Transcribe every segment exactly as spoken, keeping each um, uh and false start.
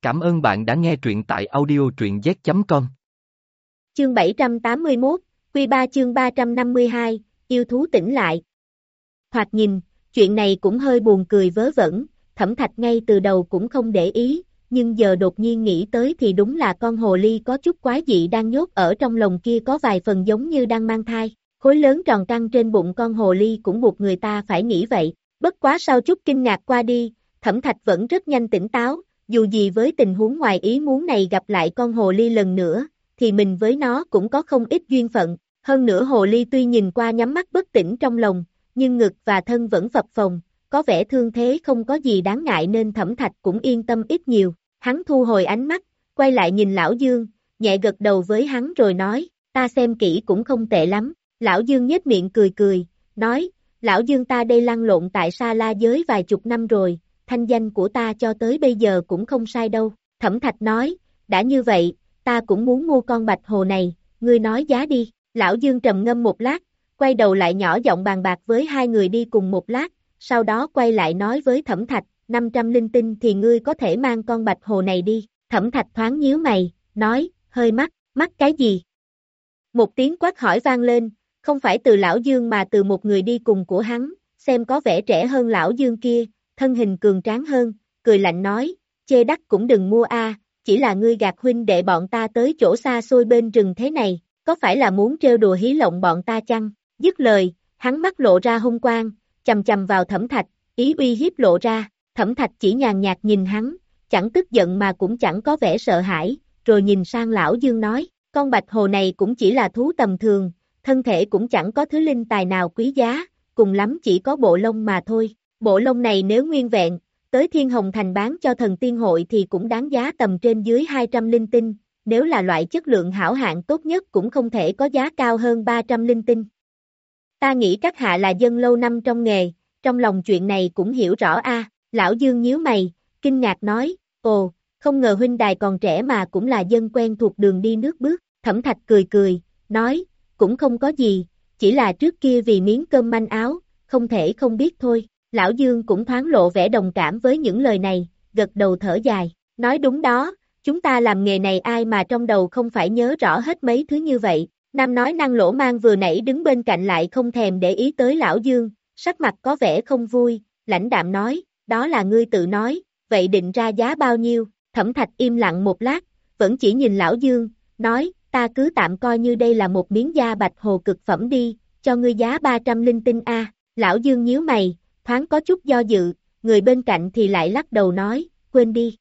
Cảm ơn bạn đã nghe truyện tại audio truyện z chấm com. Chương bảy trăm tám mươi mốt, Quy ba chương ba trăm năm mươi hai, yêu thú tỉnh lại. Thoạt nhìn, chuyện này cũng hơi buồn cười vớ vẩn, Thẩm Thạch ngay từ đầu cũng không để ý, nhưng giờ đột nhiên nghĩ tới thì đúng là con hồ ly có chút quái dị đang nhốt ở trong lồng kia có vài phần giống như đang mang thai. Khối lớn tròn căng trên bụng con hồ ly cũng buộc người ta phải nghĩ vậy. Bất quá sau chút kinh ngạc qua đi, Thẩm Thạch vẫn rất nhanh tỉnh táo, dù gì với tình huống ngoài ý muốn này gặp lại con hồ ly lần nữa, thì mình với nó cũng có không ít duyên phận. Hơn nữa hồ ly tuy nhìn qua nhắm mắt bất tỉnh trong lòng, nhưng ngực và thân vẫn phập phồng, có vẻ thương thế không có gì đáng ngại nên Thẩm Thạch cũng yên tâm ít nhiều. Hắn thu hồi ánh mắt, quay lại nhìn Lão Dương, nhẹ gật đầu với hắn rồi nói, ta xem kỹ cũng không tệ lắm. Lão Dương nhếch miệng cười cười, nói, Lão Dương ta đây lăn lộn tại Sa La giới vài chục năm rồi, thanh danh của ta cho tới bây giờ cũng không sai đâu. Thẩm Thạch nói, đã như vậy, ta cũng muốn mua con bạch hồ này, ngươi nói giá đi. Lão Dương trầm ngâm một lát, quay đầu lại nhỏ giọng bàn bạc với hai người đi cùng một lát, sau đó quay lại nói với Thẩm Thạch, năm trăm linh tinh thì ngươi có thể mang con bạch hồ này đi. Thẩm Thạch thoáng nhíu mày, nói, hơi mắc, mắc cái gì? Một tiếng quát hỏi vang lên, không phải từ Lão Dương mà từ một người đi cùng của hắn, xem có vẻ trẻ hơn Lão Dương kia, thân hình cường tráng hơn, cười lạnh nói, chê đắt cũng đừng mua a, chỉ là ngươi gạt huynh đệ bọn ta tới chỗ xa xôi bên rừng thế này, có phải là muốn trêu đùa hí lộng bọn ta chăng? Dứt lời, hắn mắt lộ ra hung quang, chầm chầm vào Thẩm Thạch, ý uy hiếp lộ ra. Thẩm Thạch chỉ nhàn nhạt nhìn hắn, chẳng tức giận mà cũng chẳng có vẻ sợ hãi, rồi nhìn sang Lão Dương nói, con bạch hồ này cũng chỉ là thú tầm thường, thân thể cũng chẳng có thứ linh tài nào quý giá, cùng lắm chỉ có bộ lông mà thôi. Bộ lông này nếu nguyên vẹn, tới Thiên Hồng Thành bán cho thần tiên hội thì cũng đáng giá tầm trên dưới hai trăm linh tinh, nếu là loại chất lượng hảo hạng tốt nhất cũng không thể có giá cao hơn ba trăm linh tinh. Ta nghĩ các hạ là dân lâu năm trong nghề, trong lòng chuyện này cũng hiểu rõ a. Lão Dương nhíu mày, kinh ngạc nói, ồ, không ngờ huynh đài còn trẻ mà cũng là dân quen thuộc đường đi nước bước. Thẩm Thạch cười cười, nói, cũng không có gì, chỉ là trước kia vì miếng cơm manh áo, không thể không biết thôi. Lão Dương cũng thoáng lộ vẻ đồng cảm với những lời này, gật đầu thở dài, nói đúng đó, chúng ta làm nghề này ai mà trong đầu không phải nhớ rõ hết mấy thứ như vậy. Nam nói năng lỗ mang vừa nãy đứng bên cạnh lại không thèm để ý tới Lão Dương, sắc mặt có vẻ không vui, lãnh đạm nói, đó là ngươi tự nói, vậy định ra giá bao nhiêu? Thẩm Thạch im lặng một lát, vẫn chỉ nhìn Lão Dương, nói, ta cứ tạm coi như đây là một miếng da bạch hồ cực phẩm đi, cho ngươi giá ba trăm linh tinh a. Lão Dương nhíu mày, thoáng có chút do dự, người bên cạnh thì lại lắc đầu nói, quên đi.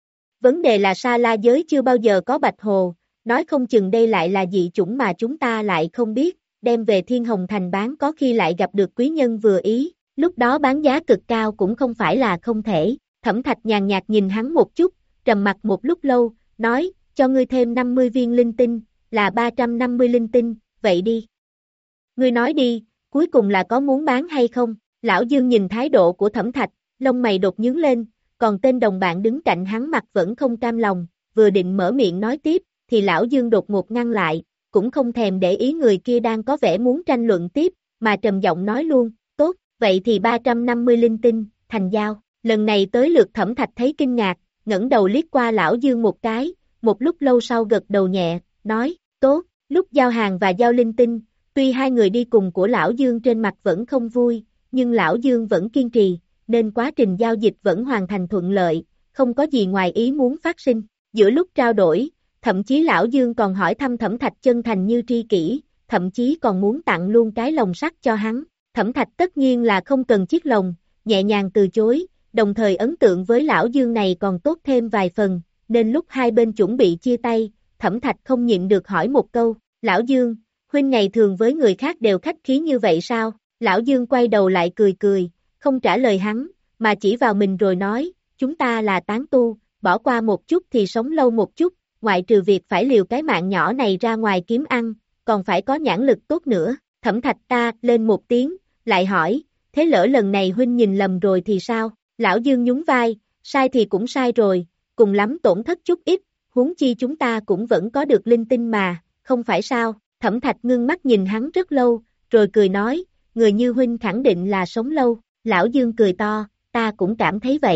Vấn đề là Sa La giới chưa bao giờ có bạch hồ, nói không chừng đây lại là dị chủng mà chúng ta lại không biết, đem về Thiên Hồng Thành bán có khi lại gặp được quý nhân vừa ý, lúc đó bán giá cực cao cũng không phải là không thể. Thẩm Thạch nhàn nhạt nhìn hắn một chút, trầm mặt một lúc lâu, nói, cho ngươi thêm năm mươi viên linh tinh, là ba trăm năm mươi linh tinh, vậy đi. Ngươi nói đi, cuối cùng là có muốn bán hay không? Lão Dương nhìn thái độ của Thẩm Thạch, lông mày đột nhướng lên, còn tên đồng bạn đứng cạnh hắn mặt vẫn không cam lòng, vừa định mở miệng nói tiếp, thì Lão Dương đột ngột ngăn lại, cũng không thèm để ý người kia đang có vẻ muốn tranh luận tiếp, mà trầm giọng nói luôn, tốt, vậy thì ba trăm năm mươi linh tinh, thành giao. Lần này tới lượt Thẩm Thạch thấy kinh ngạc, ngẩng đầu liếc qua Lão Dương một cái, một lúc lâu sau gật đầu nhẹ, nói, tốt. Lúc giao hàng và giao linh tinh, tuy hai người đi cùng của Lão Dương trên mặt vẫn không vui, nhưng Lão Dương vẫn kiên trì, nên quá trình giao dịch vẫn hoàn thành thuận lợi, không có gì ngoài ý muốn phát sinh. Giữa lúc trao đổi, thậm chí Lão Dương còn hỏi thăm Thẩm Thạch chân thành như tri kỷ, thậm chí còn muốn tặng luôn cái lồng sắt cho hắn. Thẩm Thạch tất nhiên là không cần chiếc lồng, nhẹ nhàng từ chối, đồng thời ấn tượng với Lão Dương này còn tốt thêm vài phần, nên lúc hai bên chuẩn bị chia tay, Thẩm Thạch không nhịn được hỏi một câu, Lão Dương, huynh ngày thường với người khác đều khách khí như vậy sao? Lão Dương quay đầu lại cười cười, không trả lời hắn, mà chỉ vào mình rồi nói, chúng ta là tán tu, bỏ qua một chút thì sống lâu một chút, ngoại trừ việc phải liều cái mạng nhỏ này ra ngoài kiếm ăn, còn phải có nhãn lực tốt nữa. Thẩm Thạch ta lên một tiếng, lại hỏi, thế lỡ lần này huynh nhìn lầm rồi thì sao? Lão Dương nhún vai, sai thì cũng sai rồi, cùng lắm tổn thất chút ít, huống chi chúng ta cũng vẫn có được linh tinh mà, không phải sao? Thẩm Thạch ngưng mắt nhìn hắn rất lâu, rồi cười nói, người như huynh khẳng định là sống lâu. Lão Dương cười to, ta cũng cảm thấy vậy.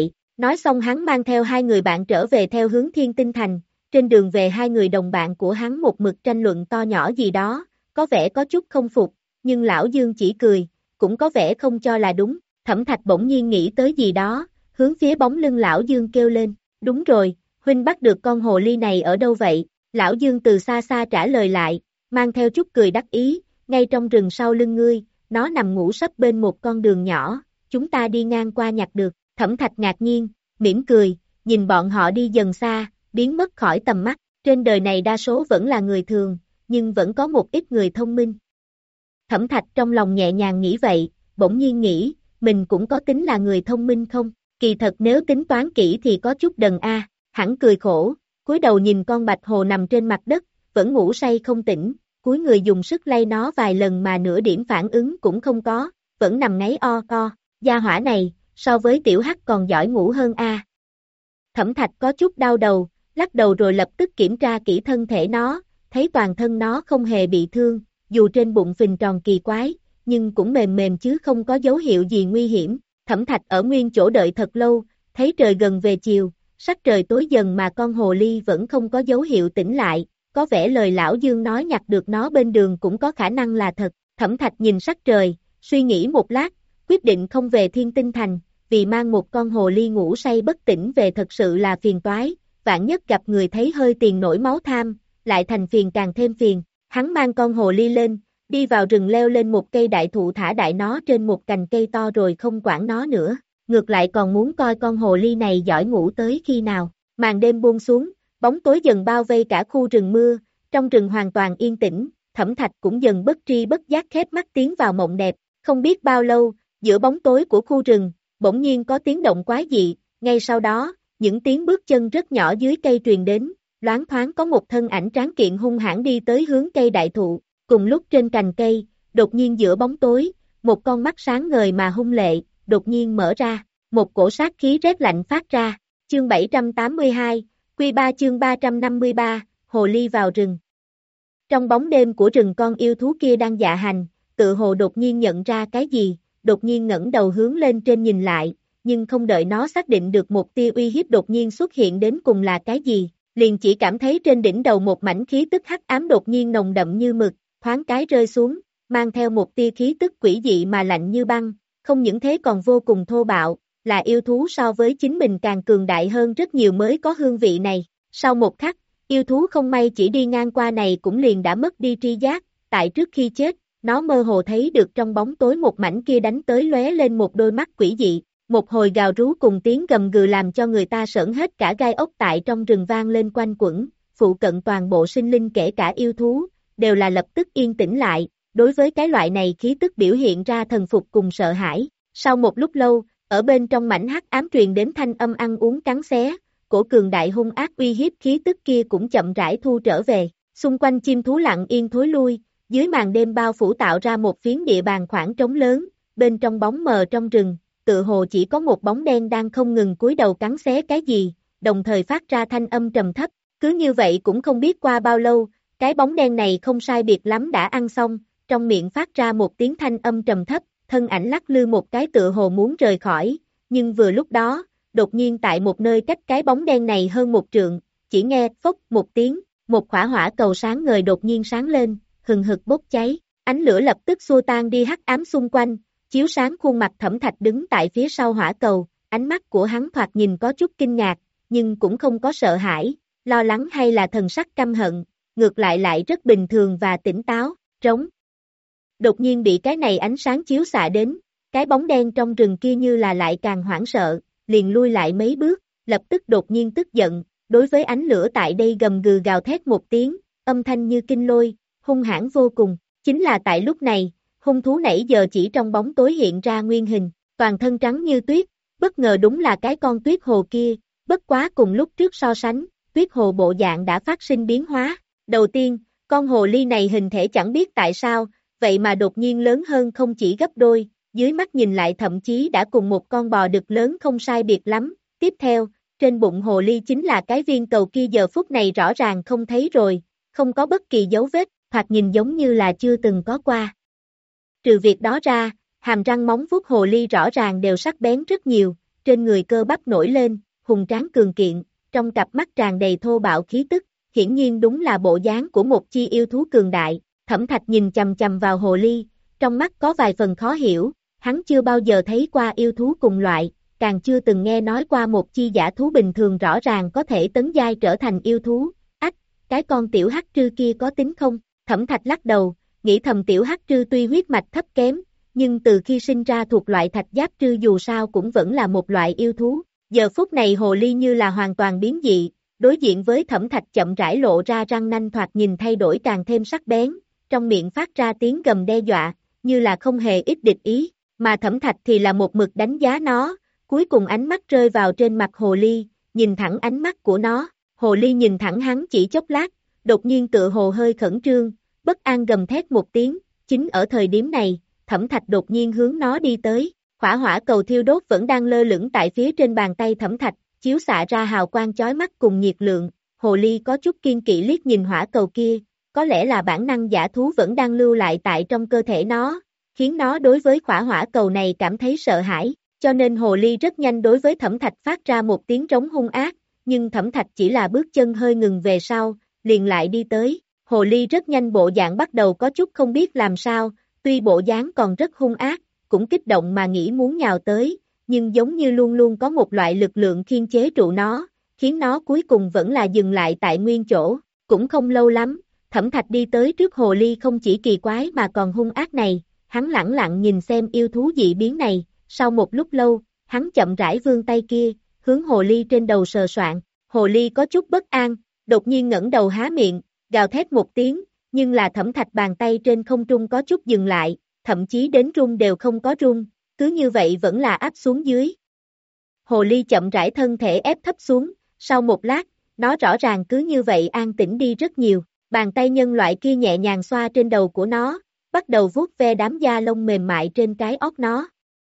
Nói xong hắn mang theo hai người bạn trở về theo hướng Thiên Tinh Thành, trên đường về hai người đồng bạn của hắn một mực tranh luận to nhỏ gì đó, có vẻ có chút không phục, nhưng lão Dương chỉ cười, cũng có vẻ không cho là đúng. Thẩm Thạch bỗng nhiên nghĩ tới gì đó, hướng phía bóng lưng lão Dương kêu lên, đúng rồi, huynh bắt được con hồ ly này ở đâu vậy? Lão Dương từ xa xa trả lời lại, mang theo chút cười đắc ý, ngay trong rừng sau lưng ngươi, nó nằm ngủ sấp bên một con đường nhỏ, chúng ta đi ngang qua nhặt được. Thẩm Thạch ngạc nhiên, mỉm cười, nhìn bọn họ đi dần xa, biến mất khỏi tầm mắt. Trên đời này đa số vẫn là người thường, nhưng vẫn có một ít người thông minh. Thẩm Thạch trong lòng nhẹ nhàng nghĩ vậy, bỗng nhiên nghĩ, mình cũng có tính là người thông minh không? Kỳ thật nếu tính toán kỹ thì có chút đần a. À. Hắn cười khổ, cúi đầu nhìn con bạch hồ nằm trên mặt đất, vẫn ngủ say không tỉnh, cúi người dùng sức lay nó vài lần mà nửa điểm phản ứng cũng không có, vẫn nằm ngáy o o. Gia hỏa này, so với tiểu hắc còn giỏi ngủ hơn a. À. Thẩm Thạch có chút đau đầu, lắc đầu rồi lập tức kiểm tra kỹ thân thể nó, thấy toàn thân nó không hề bị thương, dù trên bụng phình tròn kỳ quái, nhưng cũng mềm mềm chứ không có dấu hiệu gì nguy hiểm. Thẩm Thạch ở nguyên chỗ đợi thật lâu, thấy trời gần về chiều, sắc trời tối dần mà con hồ ly vẫn không có dấu hiệu tỉnh lại, có vẻ lời lão Dương nói nhặt được nó bên đường cũng có khả năng là thật. Thẩm Thạch nhìn sắc trời, suy nghĩ một lát, quyết định không về Thiên Tinh Thành, vì mang một con hồ ly ngủ say bất tỉnh về thật sự là phiền toái, vạn nhất gặp người thấy hơi tiền nổi máu tham, lại thành phiền càng thêm phiền. Hắn mang con hồ ly lên, đi vào rừng leo lên một cây đại thụ thả đại nó trên một cành cây to rồi không quản nó nữa, ngược lại còn muốn coi con hồ ly này giỏi ngủ tới khi nào. Màn đêm buông xuống, bóng tối dần bao vây cả khu rừng mưa, trong rừng hoàn toàn yên tĩnh, Thẩm Thạch cũng dần bất tri bất giác khép mắt tiến vào mộng đẹp. Không biết bao lâu, giữa bóng tối của khu rừng, bỗng nhiên có tiếng động quái dị, ngay sau đó, những tiếng bước chân rất nhỏ dưới cây truyền đến, loáng thoáng có một thân ảnh tráng kiện hung hãn đi tới hướng cây đại thụ. Cùng lúc trên cành cây, đột nhiên giữa bóng tối, một con mắt sáng ngời mà hung lệ, đột nhiên mở ra, một cổ sát khí rét lạnh phát ra. Chương bảy trăm tám mươi hai, Quy ba chương ba trăm năm mươi ba, hồ ly vào rừng. Trong bóng đêm của rừng con yêu thú kia đang dạ hành, tự hồ đột nhiên nhận ra cái gì, đột nhiên ngẩng đầu hướng lên trên nhìn lại, nhưng không đợi nó xác định được một tia uy hiếp đột nhiên xuất hiện đến cùng là cái gì, liền chỉ cảm thấy trên đỉnh đầu một mảnh khí tức hắc ám đột nhiên nồng đậm như mực, thoáng cái rơi xuống, mang theo một tia khí tức quỷ dị mà lạnh như băng, không những thế còn vô cùng thô bạo, là yêu thú so với chính mình càng cường đại hơn rất nhiều mới có hương vị này. Sau một khắc, yêu thú không may chỉ đi ngang qua này cũng liền đã mất đi tri giác, tại trước khi chết, nó mơ hồ thấy được trong bóng tối một mảnh kia đánh tới lóe lên một đôi mắt quỷ dị, một hồi gào rú cùng tiếng gầm gừ làm cho người ta sởn hết cả gai ốc tại trong rừng vang lên quanh quẩn, phụ cận toàn bộ sinh linh kể cả yêu thú, đều là lập tức yên tĩnh lại, đối với cái loại này khí tức biểu hiện ra thần phục cùng sợ hãi. Sau một lúc lâu, ở bên trong mảnh hắc ám truyền đến thanh âm ăn uống cắn xé, cổ cường đại hung ác uy hiếp khí tức kia cũng chậm rãi thu trở về, xung quanh chim thú lặng yên thối lui, dưới màn đêm bao phủ tạo ra một phiến địa bàn khoảng trống lớn, bên trong bóng mờ trong rừng, tự hồ chỉ có một bóng đen đang không ngừng cúi đầu cắn xé cái gì, đồng thời phát ra thanh âm trầm thấp, cứ như vậy cũng không biết qua bao lâu, cái bóng đen này không sai biệt lắm đã ăn xong, trong miệng phát ra một tiếng thanh âm trầm thấp, thân ảnh lắc lư một cái tựa hồ muốn rời khỏi, nhưng vừa lúc đó, đột nhiên tại một nơi cách cái bóng đen này hơn một trượng, chỉ nghe phốc một tiếng, một khỏa hỏa cầu sáng ngời đột nhiên sáng lên, hừng hực bốc cháy, ánh lửa lập tức xua tan đi hắc ám xung quanh, chiếu sáng khuôn mặt Thẩm Thạch đứng tại phía sau hỏa cầu, ánh mắt của hắn thoạt nhìn có chút kinh ngạc, nhưng cũng không có sợ hãi, lo lắng hay là thần sắc căm hận, ngược lại lại rất bình thường và tỉnh táo, trống. Đột nhiên bị cái này ánh sáng chiếu xạ đến, cái bóng đen trong rừng kia như là lại càng hoảng sợ, liền lui lại mấy bước, lập tức đột nhiên tức giận, đối với ánh lửa tại đây gầm gừ gào thét một tiếng, âm thanh như kinh lôi, hung hãn vô cùng, chính là tại lúc này, hung thú nãy giờ chỉ trong bóng tối hiện ra nguyên hình, toàn thân trắng như tuyết, bất ngờ đúng là cái con tuyết hồ kia, bất quá cùng lúc trước so sánh, tuyết hồ bộ dạng đã phát sinh biến hóa, đầu tiên, con hồ ly này hình thể chẳng biết tại sao, vậy mà đột nhiên lớn hơn không chỉ gấp đôi, dưới mắt nhìn lại thậm chí đã cùng một con bò đực lớn không sai biệt lắm, tiếp theo, trên bụng hồ ly chính là cái viên cầu kia giờ phút này rõ ràng không thấy rồi, không có bất kỳ dấu vết, hoặc nhìn giống như là chưa từng có qua. Trừ việc đó ra, hàm răng móng vuốt hồ ly rõ ràng đều sắc bén rất nhiều, trên người cơ bắp nổi lên, hùng tráng cường kiện, trong cặp mắt tràn đầy thô bạo khí tức, hiển nhiên đúng là bộ dáng của một chi yêu thú cường đại. Thẩm Thạch nhìn chầm chầm vào hồ ly, trong mắt có vài phần khó hiểu, hắn chưa bao giờ thấy qua yêu thú cùng loại, càng chưa từng nghe nói qua một chi giả thú bình thường rõ ràng có thể tấn giai trở thành yêu thú. Ách, cái con tiểu hắc trư kia có tính không? Thẩm Thạch lắc đầu, nghĩ thầm tiểu hắc trư tuy huyết mạch thấp kém, nhưng từ khi sinh ra thuộc loại thạch giáp trư dù sao cũng vẫn là một loại yêu thú. Giờ phút này hồ ly như là hoàn toàn biến dị, đối diện với Thẩm Thạch chậm rãi lộ ra răng nanh thoạt nhìn thay đổi càng thêm sắc bén, trong miệng phát ra tiếng gầm đe dọa, như là không hề ít địch ý, mà Thẩm Thạch thì là một mực đánh giá nó, cuối cùng ánh mắt rơi vào trên mặt hồ ly, nhìn thẳng ánh mắt của nó, hồ ly nhìn thẳng hắn chỉ chốc lát, đột nhiên tựa hồ hơi khẩn trương, bất an gầm thét một tiếng, chính ở thời điểm này, Thẩm Thạch đột nhiên hướng nó đi tới, hỏa hỏa cầu thiêu đốt vẫn đang lơ lửng tại phía trên bàn tay Thẩm Thạch, chiếu xạ ra hào quang chói mắt cùng nhiệt lượng, hồ ly có chút kiên kỵ liếc nhìn hỏa cầu kia, có lẽ là bản năng giả thú vẫn đang lưu lại tại trong cơ thể nó, khiến nó đối với hỏa hỏa cầu này cảm thấy sợ hãi, cho nên hồ ly rất nhanh đối với Thẩm Thạch phát ra một tiếng trống hung ác, nhưng Thẩm Thạch chỉ là bước chân hơi ngừng về sau, liền lại đi tới, hồ ly rất nhanh bộ dạng bắt đầu có chút không biết làm sao, tuy bộ dáng còn rất hung ác, cũng kích động mà nghĩ muốn nhào tới, nhưng giống như luôn luôn có một loại lực lượng khiên chế trụ nó, khiến nó cuối cùng vẫn là dừng lại tại nguyên chỗ, cũng không lâu lắm, Thẩm Thạch đi tới trước hồ ly không chỉ kỳ quái mà còn hung ác này, hắn lẳng lặng nhìn xem yêu thú dị biến này, sau một lúc lâu, hắn chậm rãi vươn tay kia, hướng hồ ly trên đầu sờ soạng, hồ ly có chút bất an, đột nhiên ngẩng đầu há miệng, gào thét một tiếng, nhưng là Thẩm Thạch bàn tay trên không trung có chút dừng lại, thậm chí đến rung đều không có rung, cứ như vậy vẫn là áp xuống dưới. Hồ ly chậm rãi thân thể ép thấp xuống, sau một lát, nó rõ ràng cứ như vậy an tĩnh đi rất nhiều, bàn tay nhân loại kia nhẹ nhàng xoa trên đầu của nó, bắt đầu vuốt ve đám da lông mềm mại trên cái óc nó.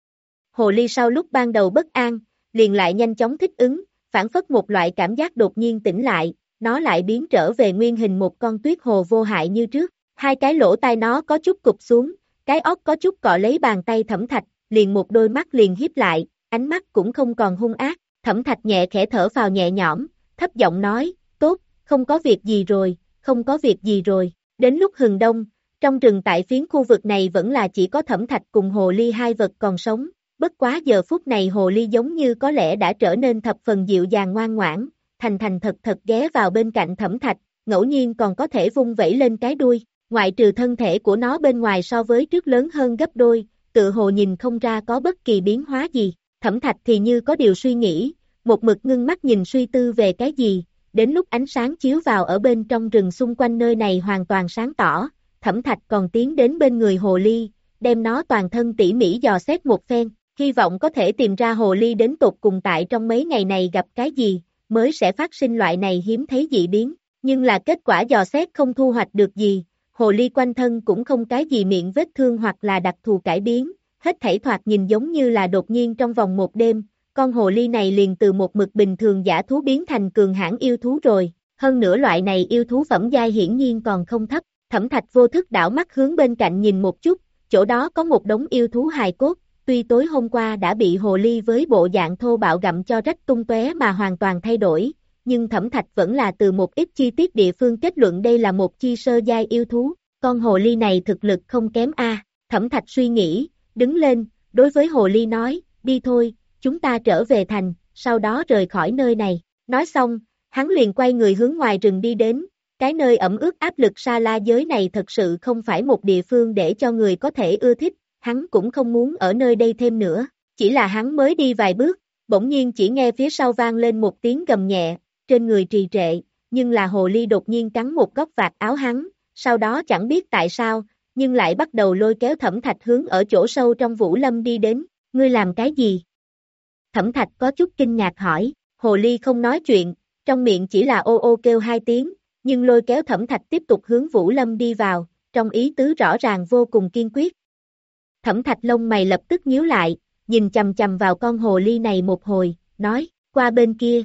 Hồ ly sau lúc ban đầu bất an, liền lại nhanh chóng thích ứng, phản phất một loại cảm giác đột nhiên tỉnh lại, nó lại biến trở về nguyên hình một con tuyết hồ vô hại như trước, hai cái lỗ tai nó có chút cụp xuống, cái óc có chút cọ lấy bàn tay Thẩm Thạch, liền một đôi mắt liền hiếp lại, ánh mắt cũng không còn hung ác, Thẩm Thạch nhẹ khẽ thở vào nhẹ nhõm, thấp giọng nói, tốt, không có việc gì rồi, không có việc gì rồi, đến lúc hừng đông, trong rừng tại phiến khu vực này vẫn là chỉ có Thẩm Thạch cùng hồ ly hai vật còn sống, bất quá giờ phút này hồ ly giống như có lẽ đã trở nên thập phần dịu dàng ngoan ngoãn, thành thành thật thật ghé vào bên cạnh Thẩm Thạch, ngẫu nhiên còn có thể vung vẩy lên cái đuôi, ngoại trừ thân thể của nó bên ngoài so với trước lớn hơn gấp đôi, tự hồ nhìn không ra có bất kỳ biến hóa gì, Thẩm Thạch thì như có điều suy nghĩ, một mực ngưng mắt nhìn suy tư về cái gì, đến lúc ánh sáng chiếu vào ở bên trong rừng xung quanh nơi này hoàn toàn sáng tỏ, Thẩm Thạch còn tiến đến bên người hồ ly, đem nó toàn thân tỉ mỉ dò xét một phen, hy vọng có thể tìm ra hồ ly đến tột cùng tại trong mấy ngày này gặp cái gì, mới sẽ phát sinh loại này hiếm thấy dị biến, nhưng là kết quả dò xét không thu hoạch được gì, hồ ly quanh thân cũng không cái gì miệng vết thương hoặc là đặc thù cải biến, hết thảy thoạt nhìn giống như là đột nhiên trong vòng một đêm, con hồ ly này liền từ một mực bình thường giả thú biến thành cường hãn yêu thú rồi, hơn nữa loại này yêu thú phẩm giai hiển nhiên còn không thấp, Thẩm Thạch vô thức đảo mắt hướng bên cạnh nhìn một chút, chỗ đó có một đống yêu thú hài cốt, tuy tối hôm qua đã bị hồ ly với bộ dạng thô bạo gặm cho rách tung tóe mà hoàn toàn thay đổi, nhưng Thẩm Thạch vẫn là từ một ít chi tiết địa phương kết luận đây là một chi sơ giai yêu thú, con hồ ly này thực lực không kém a. Thẩm Thạch suy nghĩ, đứng lên, đối với hồ ly nói, đi thôi, chúng ta trở về thành, sau đó rời khỏi nơi này, nói xong, hắn liền quay người hướng ngoài rừng đi đến, cái nơi ẩm ướt áp lực sa la giới này thật sự không phải một địa phương để cho người có thể ưa thích, hắn cũng không muốn ở nơi đây thêm nữa, chỉ là hắn mới đi vài bước, bỗng nhiên chỉ nghe phía sau vang lên một tiếng gầm nhẹ, trên người trì trệ, nhưng là hồ ly đột nhiên cắn một góc vạt áo hắn, sau đó chẳng biết tại sao, nhưng lại bắt đầu lôi kéo Thẩm Thạch hướng ở chỗ sâu trong Vũ Lâm đi đến, ngươi làm cái gì? Thẩm Thạch có chút kinh ngạc hỏi, hồ ly không nói chuyện, trong miệng chỉ là ô ô kêu hai tiếng, nhưng lôi kéo Thẩm Thạch tiếp tục hướng Vũ Lâm đi vào, trong ý tứ rõ ràng vô cùng kiên quyết. Thẩm Thạch lông mày lập tức nhíu lại, nhìn chầm chầm vào con hồ ly này một hồi, nói, qua bên kia.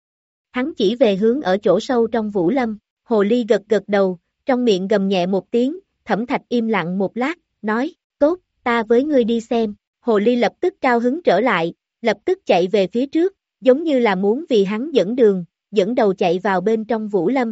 Hắn chỉ về hướng ở chỗ sâu trong Vũ Lâm, hồ ly gật gật đầu, trong miệng gầm nhẹ một tiếng, Thẩm Thạch im lặng một lát, nói, tốt, ta với ngươi đi xem, hồ ly lập tức cao hứng trở lại, lập tức chạy về phía trước, giống như là muốn vì hắn dẫn đường, dẫn đầu chạy vào bên trong Vũ Lâm.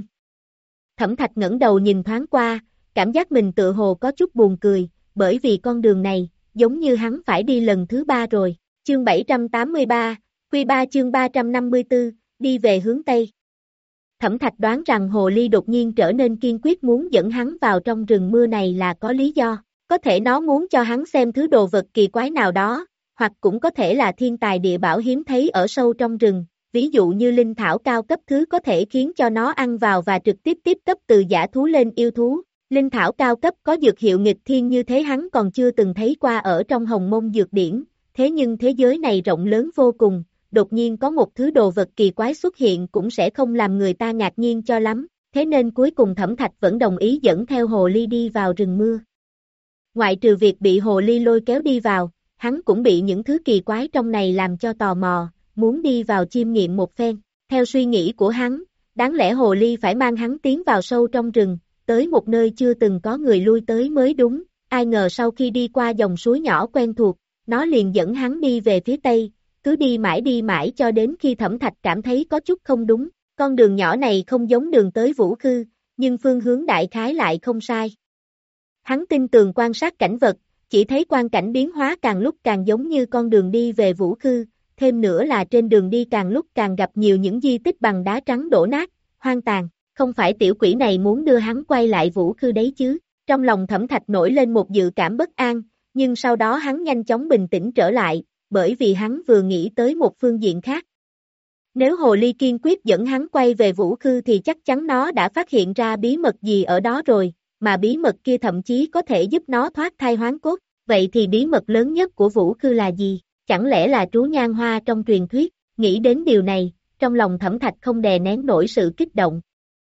Thẩm Thạch ngẩng đầu nhìn thoáng qua, cảm giác mình tựa hồ có chút buồn cười, bởi vì con đường này, giống như hắn phải đi lần thứ ba rồi. Chương bảy trăm tám mươi ba, Quy ba chương ba trăm năm mươi tư, đi về hướng Tây. Thẩm Thạch đoán rằng hồ ly đột nhiên trở nên kiên quyết muốn dẫn hắn vào trong rừng mưa này là có lý do. Có thể nó muốn cho hắn xem thứ đồ vật kỳ quái nào đó, hoặc cũng có thể là thiên tài địa bảo hiếm thấy ở sâu trong rừng, ví dụ như linh thảo cao cấp thứ có thể khiến cho nó ăn vào và trực tiếp tiếp cấp từ dã thú lên yêu thú. Linh thảo cao cấp có dược hiệu nghịch thiên như thế hắn còn chưa từng thấy qua ở trong Hồng Mông Dược Điển, thế nhưng thế giới này rộng lớn vô cùng, đột nhiên có một thứ đồ vật kỳ quái xuất hiện cũng sẽ không làm người ta ngạc nhiên cho lắm, thế nên cuối cùng Thẩm Thạch vẫn đồng ý dẫn theo hồ ly đi vào rừng mưa. Ngoại trừ việc bị hồ ly lôi kéo đi vào, hắn cũng bị những thứ kỳ quái trong này làm cho tò mò, muốn đi vào chiêm nghiệm một phen. Theo suy nghĩ của hắn, đáng lẽ hồ ly phải mang hắn tiến vào sâu trong rừng, tới một nơi chưa từng có người lui tới mới đúng, ai ngờ sau khi đi qua dòng suối nhỏ quen thuộc, nó liền dẫn hắn đi về phía Tây, cứ đi mãi đi mãi cho đến khi Thẩm Thạch cảm thấy có chút không đúng, con đường nhỏ này không giống đường tới Vũ Khư, nhưng phương hướng đại khái lại không sai. Hắn tin tường quan sát cảnh vật, chỉ thấy quang cảnh biến hóa càng lúc càng giống như con đường đi về Vũ Khư, thêm nữa là trên đường đi càng lúc càng gặp nhiều những di tích bằng đá trắng đổ nát, hoang tàn, không phải tiểu quỷ này muốn đưa hắn quay lại Vũ Khư đấy chứ. Trong lòng Thẩm Thạch nổi lên một dự cảm bất an, nhưng sau đó hắn nhanh chóng bình tĩnh trở lại, bởi vì hắn vừa nghĩ tới một phương diện khác. Nếu hồ ly kiên quyết dẫn hắn quay về Vũ Khư thì chắc chắn nó đã phát hiện ra bí mật gì ở đó rồi, mà bí mật kia thậm chí có thể giúp nó thoát thai hoán cốt. Vậy thì bí mật lớn nhất của Vũ Khư là gì? Chẳng lẽ là trú nhan hoa trong truyền thuyết? Nghĩ đến điều này, trong lòng Thẩm Thạch không đè nén nổi sự kích động.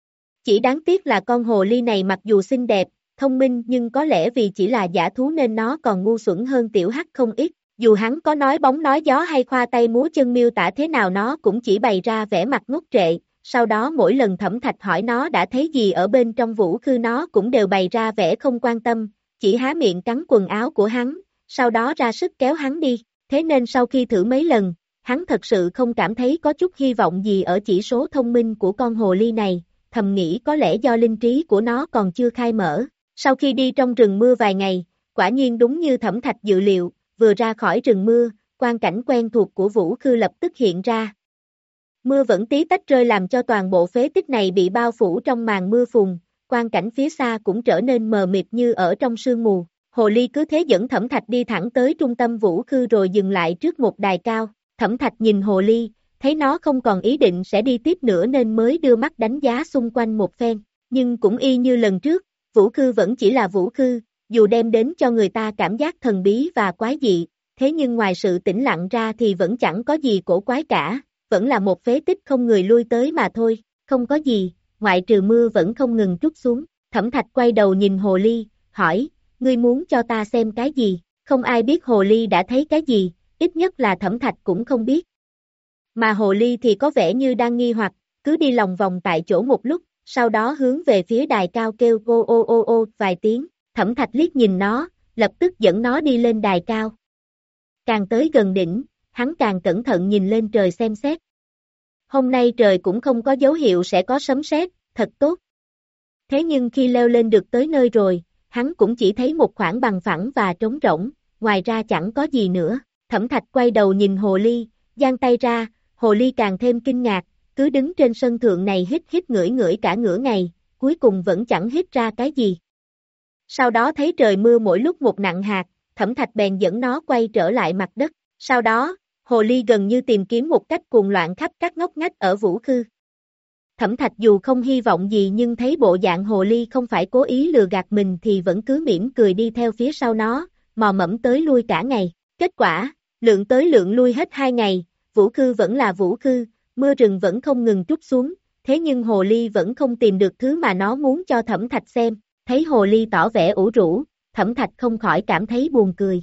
Chỉ đáng tiếc là con hồ ly này mặc dù xinh đẹp, thông minh nhưng có lẽ vì chỉ là dã thú nên nó còn ngu xuẩn hơn tiểu hắc không ít. Dù hắn có nói bóng nói gió hay khoa tay múa chân miêu tả thế nào nó cũng chỉ bày ra vẻ mặt ngốc trệ, sau đó mỗi lần Thẩm Thạch hỏi nó đã thấy gì ở bên trong Vũ Khư nó cũng đều bày ra vẻ không quan tâm, chỉ há miệng cắn quần áo của hắn, sau đó ra sức kéo hắn đi, thế nên sau khi thử mấy lần, hắn thật sự không cảm thấy có chút hy vọng gì ở chỉ số thông minh của con hồ ly này, thầm nghĩ có lẽ do linh trí của nó còn chưa khai mở. Sau khi đi trong rừng mưa vài ngày, quả nhiên đúng như Thẩm Thạch dự liệu, vừa ra khỏi rừng mưa, quang cảnh quen thuộc của Vũ Khư lập tức hiện ra. Mưa vẫn tí tách rơi làm cho toàn bộ phế tích này bị bao phủ trong màn mưa phùn, quang cảnh phía xa cũng trở nên mờ mịt như ở trong sương mù. Hồ ly cứ thế dẫn Thẩm Thạch đi thẳng tới trung tâm Vũ Khư rồi dừng lại trước một đài cao. Thẩm Thạch nhìn hồ ly, thấy nó không còn ý định sẽ đi tiếp nữa nên mới đưa mắt đánh giá xung quanh một phen. Nhưng cũng y như lần trước, Vũ Khư vẫn chỉ là Vũ Khư, dù đem đến cho người ta cảm giác thần bí và quái dị, thế nhưng ngoài sự tĩnh lặng ra thì vẫn chẳng có gì cổ quái cả, vẫn là một phế tích không người lui tới mà thôi, không có gì, ngoại trừ mưa vẫn không ngừng trút xuống. Thẩm Thạch quay đầu nhìn hồ ly, hỏi, ngươi muốn cho ta xem cái gì? Không ai biết hồ ly đã thấy cái gì, ít nhất là Thẩm Thạch cũng không biết. Mà hồ ly thì có vẻ như đang nghi hoặc, cứ đi lòng vòng tại chỗ một lúc, sau đó hướng về phía đài cao kêu ô ô ô ô vài tiếng. Thẩm Thạch liếc nhìn nó, lập tức dẫn nó đi lên đài cao. Càng tới gần đỉnh, hắn càng cẩn thận nhìn lên trời xem xét. Hôm nay trời cũng không có dấu hiệu sẽ có sấm sét, thật tốt. Thế nhưng khi leo lên được tới nơi rồi, hắn cũng chỉ thấy một khoảng bằng phẳng và trống rỗng, ngoài ra chẳng có gì nữa. Thẩm Thạch quay đầu nhìn hồ ly, giang tay ra, hồ ly càng thêm kinh ngạc, cứ đứng trên sân thượng này hít hít ngửi ngửi cả nửa ngày, cuối cùng vẫn chẳng hít ra cái gì. Sau đó thấy trời mưa mỗi lúc một nặng hạt, Thẩm Thạch bèn dẫn nó quay trở lại mặt đất. Sau đó, hồ ly gần như tìm kiếm một cách cuồng loạn khắp các ngóc ngách ở Vũ Khư. Thẩm Thạch dù không hy vọng gì nhưng thấy bộ dạng hồ ly không phải cố ý lừa gạt mình thì vẫn cứ mỉm cười đi theo phía sau nó, mò mẫm tới lui cả ngày. Kết quả, lượng tới lượng lui hết hai ngày, Vũ Khư vẫn là Vũ Khư, mưa rừng vẫn không ngừng trút xuống, thế nhưng hồ ly vẫn không tìm được thứ mà nó muốn cho Thẩm Thạch xem. Thấy hồ ly tỏ vẻ ủ rũ, Thẩm Thạch không khỏi cảm thấy buồn cười.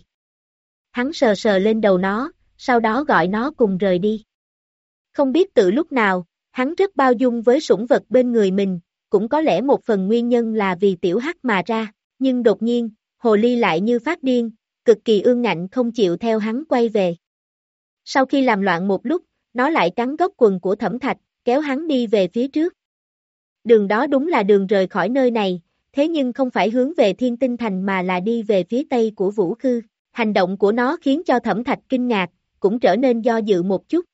Hắn sờ sờ lên đầu nó, sau đó gọi nó cùng rời đi. Không biết từ lúc nào, hắn rất bao dung với sủng vật bên người mình, cũng có lẽ một phần nguyên nhân là vì tiểu hắc mà ra, nhưng đột nhiên, hồ ly lại như phát điên, cực kỳ ương ngạnh không chịu theo hắn quay về. Sau khi làm loạn một lúc, nó lại cắn góc quần của Thẩm Thạch, kéo hắn đi về phía trước. Đường đó đúng là đường rời khỏi nơi này, thế nhưng không phải hướng về Thiên Tinh Thành mà là đi về phía tây của Vũ Khư. Hành động của nó khiến cho Thẩm Thạch kinh ngạc, cũng trở nên do dự một chút.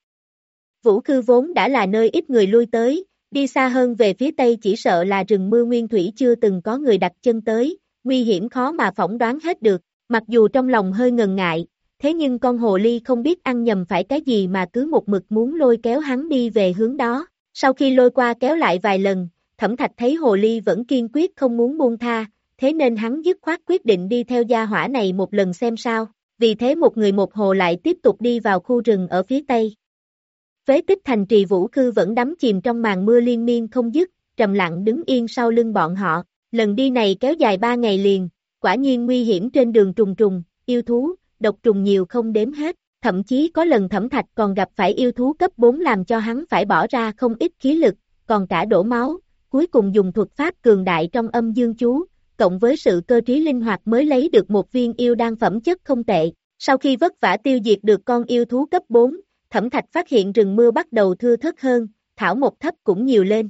Vũ Khư vốn đã là nơi ít người lui tới, đi xa hơn về phía tây chỉ sợ là rừng mưa nguyên thủy chưa từng có người đặt chân tới, nguy hiểm khó mà phỏng đoán hết được. Mặc dù trong lòng hơi ngần ngại, thế nhưng con hồ ly không biết ăn nhầm phải cái gì mà cứ một mực muốn lôi kéo hắn đi về hướng đó. Sau khi lôi qua kéo lại vài lần, Thẩm Thạch thấy hồ ly vẫn kiên quyết không muốn buông tha, thế nên hắn dứt khoát quyết định đi theo gia hỏa này một lần xem sao. Vì thế một người một hồ lại tiếp tục đi vào khu rừng ở phía tây. Phế tích thành trì Vũ Khư vẫn đắm chìm trong màn mưa liên miên không dứt, trầm lặng đứng yên sau lưng bọn họ. Lần đi này kéo dài ba ngày liền, quả nhiên nguy hiểm trên đường trùng trùng, yêu thú, độc trùng nhiều không đếm hết. Thậm chí có lần Thẩm Thạch còn gặp phải yêu thú cấp bốn làm cho hắn phải bỏ ra không ít khí lực, còn cả đổ máu, cuối cùng dùng thuật pháp cường đại trong âm dương chú, cộng với sự cơ trí linh hoạt mới lấy được một viên yêu đan phẩm chất không tệ. Sau khi vất vả tiêu diệt được con yêu thú cấp bốn, Thẩm Thạch phát hiện rừng mưa bắt đầu thưa thớt hơn, thảo mộc thấp cũng nhiều lên.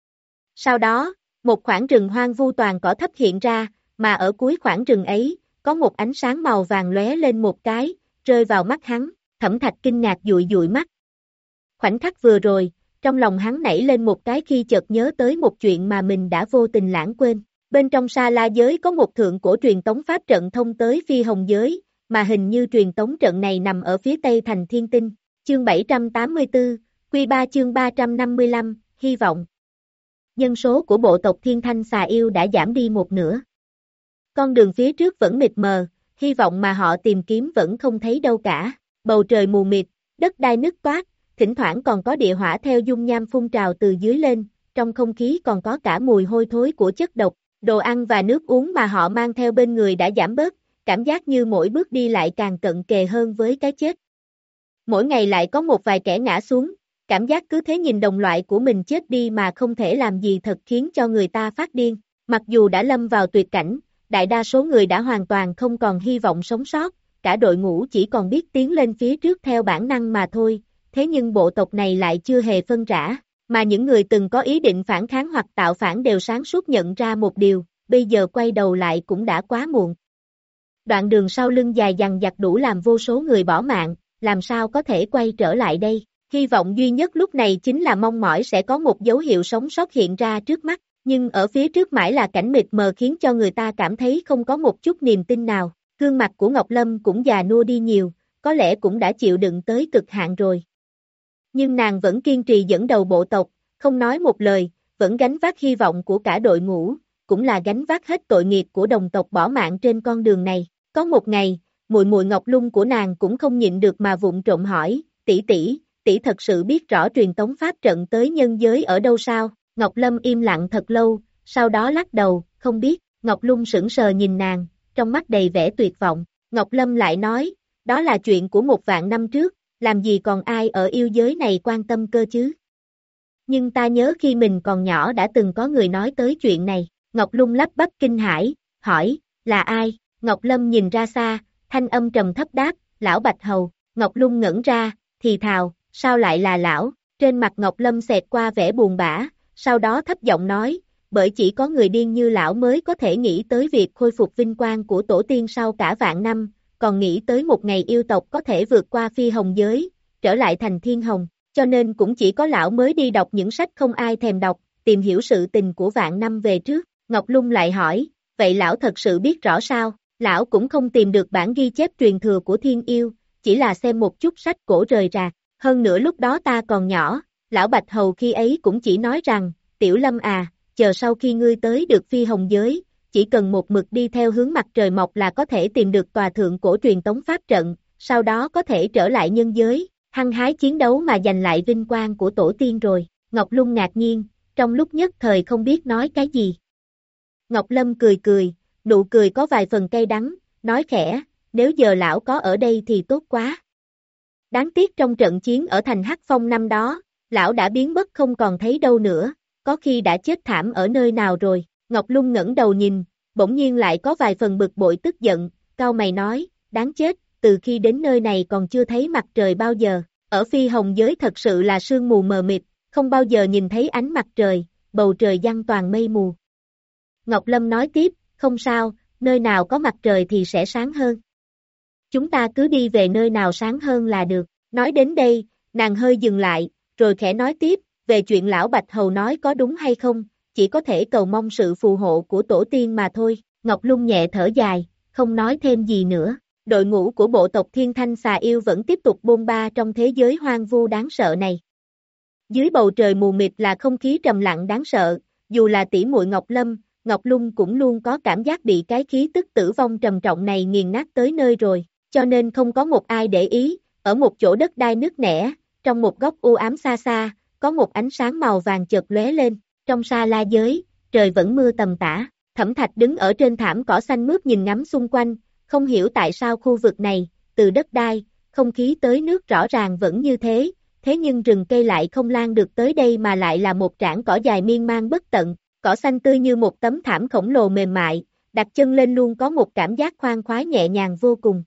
Sau đó, một khoảng rừng hoang vu toàn cỏ thấp hiện ra, mà ở cuối khoảng rừng ấy, có một ánh sáng màu vàng lóe lên một cái, rơi vào mắt hắn. Thẩm Thạch kinh ngạc dụi dụi mắt. Khoảnh khắc vừa rồi, trong lòng hắn nảy lên một cái khi chợt nhớ tới một chuyện mà mình đã vô tình lãng quên. Bên trong Sa La giới có một thượng cổ truyền tống pháp trận thông tới Phi Hồng giới, mà hình như truyền tống trận này nằm ở phía tây thành Thiên Tinh. Chương bảy trăm tám mươi tư, Quy ba chương ba trăm năm mươi lăm, hy vọng. Nhân số của bộ tộc Thiên Thanh Xà Yêu đã giảm đi một nửa. Con đường phía trước vẫn mịt mờ, hy vọng mà họ tìm kiếm vẫn không thấy đâu cả. Bầu trời mù mịt, đất đai nứt toát, thỉnh thoảng còn có địa hỏa theo dung nham phun trào từ dưới lên, trong không khí còn có cả mùi hôi thối của chất độc. Đồ ăn và nước uống mà họ mang theo bên người đã giảm bớt, cảm giác như mỗi bước đi lại càng cận kề hơn với cái chết. Mỗi ngày lại có một vài kẻ ngã xuống, cảm giác cứ thế nhìn đồng loại của mình chết đi mà không thể làm gì thật khiến cho người ta phát điên. Mặc dù đã lâm vào tuyệt cảnh, đại đa số người đã hoàn toàn không còn hy vọng sống sót, cả đội ngũ chỉ còn biết tiến lên phía trước theo bản năng mà thôi, thế nhưng bộ tộc này lại chưa hề phân rã, mà những người từng có ý định phản kháng hoặc tạo phản đều sáng suốt nhận ra một điều, bây giờ quay đầu lại cũng đã quá muộn. Đoạn đường sau lưng dài dằng dặc đủ làm vô số người bỏ mạng, làm sao có thể quay trở lại đây, hy vọng duy nhất lúc này chính là mong mỏi sẽ có một dấu hiệu sống sót hiện ra trước mắt, nhưng ở phía trước mãi là cảnh mịt mờ khiến cho người ta cảm thấy không có một chút niềm tin nào. Gương mặt của Ngọc Lâm cũng già nua đi nhiều, có lẽ cũng đã chịu đựng tới cực hạn rồi. Nhưng nàng vẫn kiên trì dẫn đầu bộ tộc, không nói một lời, vẫn gánh vác hy vọng của cả đội ngũ, cũng là gánh vác hết tội nghiệp của đồng tộc bỏ mạng trên con đường này. Có một ngày, muội muội Ngọc Lung của nàng cũng không nhịn được mà vụng trộm hỏi, tỷ tỷ, tỷ thật sự biết rõ truyền tống pháp trận tới nhân giới ở đâu sao? Ngọc Lâm im lặng thật lâu, sau đó lắc đầu, không biết. Ngọc Lung sững sờ nhìn nàng, trong mắt đầy vẻ tuyệt vọng. Ngọc Lâm lại nói, đó là chuyện của một vạn năm trước, làm gì còn ai ở yêu giới này quan tâm cơ chứ? Nhưng ta nhớ khi mình còn nhỏ đã từng có người nói tới chuyện này. Ngọc Lung lắp bắp kinh hãi, hỏi, là ai? Ngọc Lâm nhìn ra xa, thanh âm trầm thấp đáp, lão Bạch Hầu. Ngọc Lung ngẩn ra, thì thào, sao lại là lão? Trên mặt Ngọc Lâm xẹt qua vẻ buồn bã, sau đó thấp giọng nói, bởi chỉ có người điên như lão mới có thể nghĩ tới việc khôi phục vinh quang của tổ tiên sau cả vạn năm, còn nghĩ tới một ngày yêu tộc có thể vượt qua Phi Hồng giới, trở lại thành Thiên Hồng, cho nên cũng chỉ có lão mới đi đọc những sách không ai thèm đọc, tìm hiểu sự tình của vạn năm về trước. Ngọc Lung lại hỏi, vậy lão thật sự biết rõ sao? Lão cũng không tìm được bản ghi chép truyền thừa của thiên yêu, chỉ là xem một chút sách cổ rời rạc, hơn nữa lúc đó ta còn nhỏ, lão Bạch Hầu khi ấy cũng chỉ nói rằng, Tiểu Lâm à, chờ sau khi ngươi tới được Phi Hồng giới, chỉ cần một mực đi theo hướng mặt trời mọc là có thể tìm được tòa thượng cổ truyền tống pháp trận, sau đó có thể trở lại nhân giới, hăng hái chiến đấu mà giành lại vinh quang của tổ tiên rồi. Ngọc Lung ngạc nhiên, trong lúc nhất thời không biết nói cái gì. Ngọc Lâm cười cười, nụ cười có vài phần cay đắng, nói khẽ, nếu giờ lão có ở đây thì tốt quá. Đáng tiếc trong trận chiến ở thành Hắc Phong năm đó, lão đã biến mất không còn thấy đâu nữa, có khi đã chết thảm ở nơi nào rồi. Ngọc Lung ngẩng đầu nhìn, bỗng nhiên lại có vài phần bực bội tức giận, cau mày nói, đáng chết, từ khi đến nơi này còn chưa thấy mặt trời bao giờ. Ở phi hồng giới thật sự là sương mù mờ mịt, không bao giờ nhìn thấy ánh mặt trời, bầu trời giăng toàn mây mù. Ngọc Lâm nói tiếp, không sao, nơi nào có mặt trời thì sẽ sáng hơn. Chúng ta cứ đi về nơi nào sáng hơn là được. Nói đến đây, nàng hơi dừng lại, rồi khẽ nói tiếp, về chuyện lão Bạch Hầu nói có đúng hay không, chỉ có thể cầu mong sự phù hộ của tổ tiên mà thôi. Ngọc Lung nhẹ thở dài, không nói thêm gì nữa. Đội ngũ của bộ tộc Thiên Thanh Xà Yêu vẫn tiếp tục bôn ba trong thế giới hoang vu đáng sợ này. Dưới bầu trời mù mịt là không khí trầm lặng đáng sợ, dù là tỷ muội Ngọc Lâm, Ngọc Lung cũng luôn có cảm giác bị cái khí tức tử vong trầm trọng này nghiền nát tới nơi rồi, cho nên không có một ai để ý. Ở một chỗ đất đai nứt nẻ, trong một góc u ám xa xa, có một ánh sáng màu vàng chợt lóe lên. Trong sa la giới, trời vẫn mưa tầm tã. Thẩm Thạch đứng ở trên thảm cỏ xanh mướt nhìn ngắm xung quanh, không hiểu tại sao khu vực này, từ đất đai, không khí tới nước rõ ràng vẫn như thế, thế nhưng rừng cây lại không lan được tới đây mà lại là một trảng cỏ dài miên man bất tận, cỏ xanh tươi như một tấm thảm khổng lồ mềm mại, đặt chân lên luôn có một cảm giác khoan khoái nhẹ nhàng vô cùng.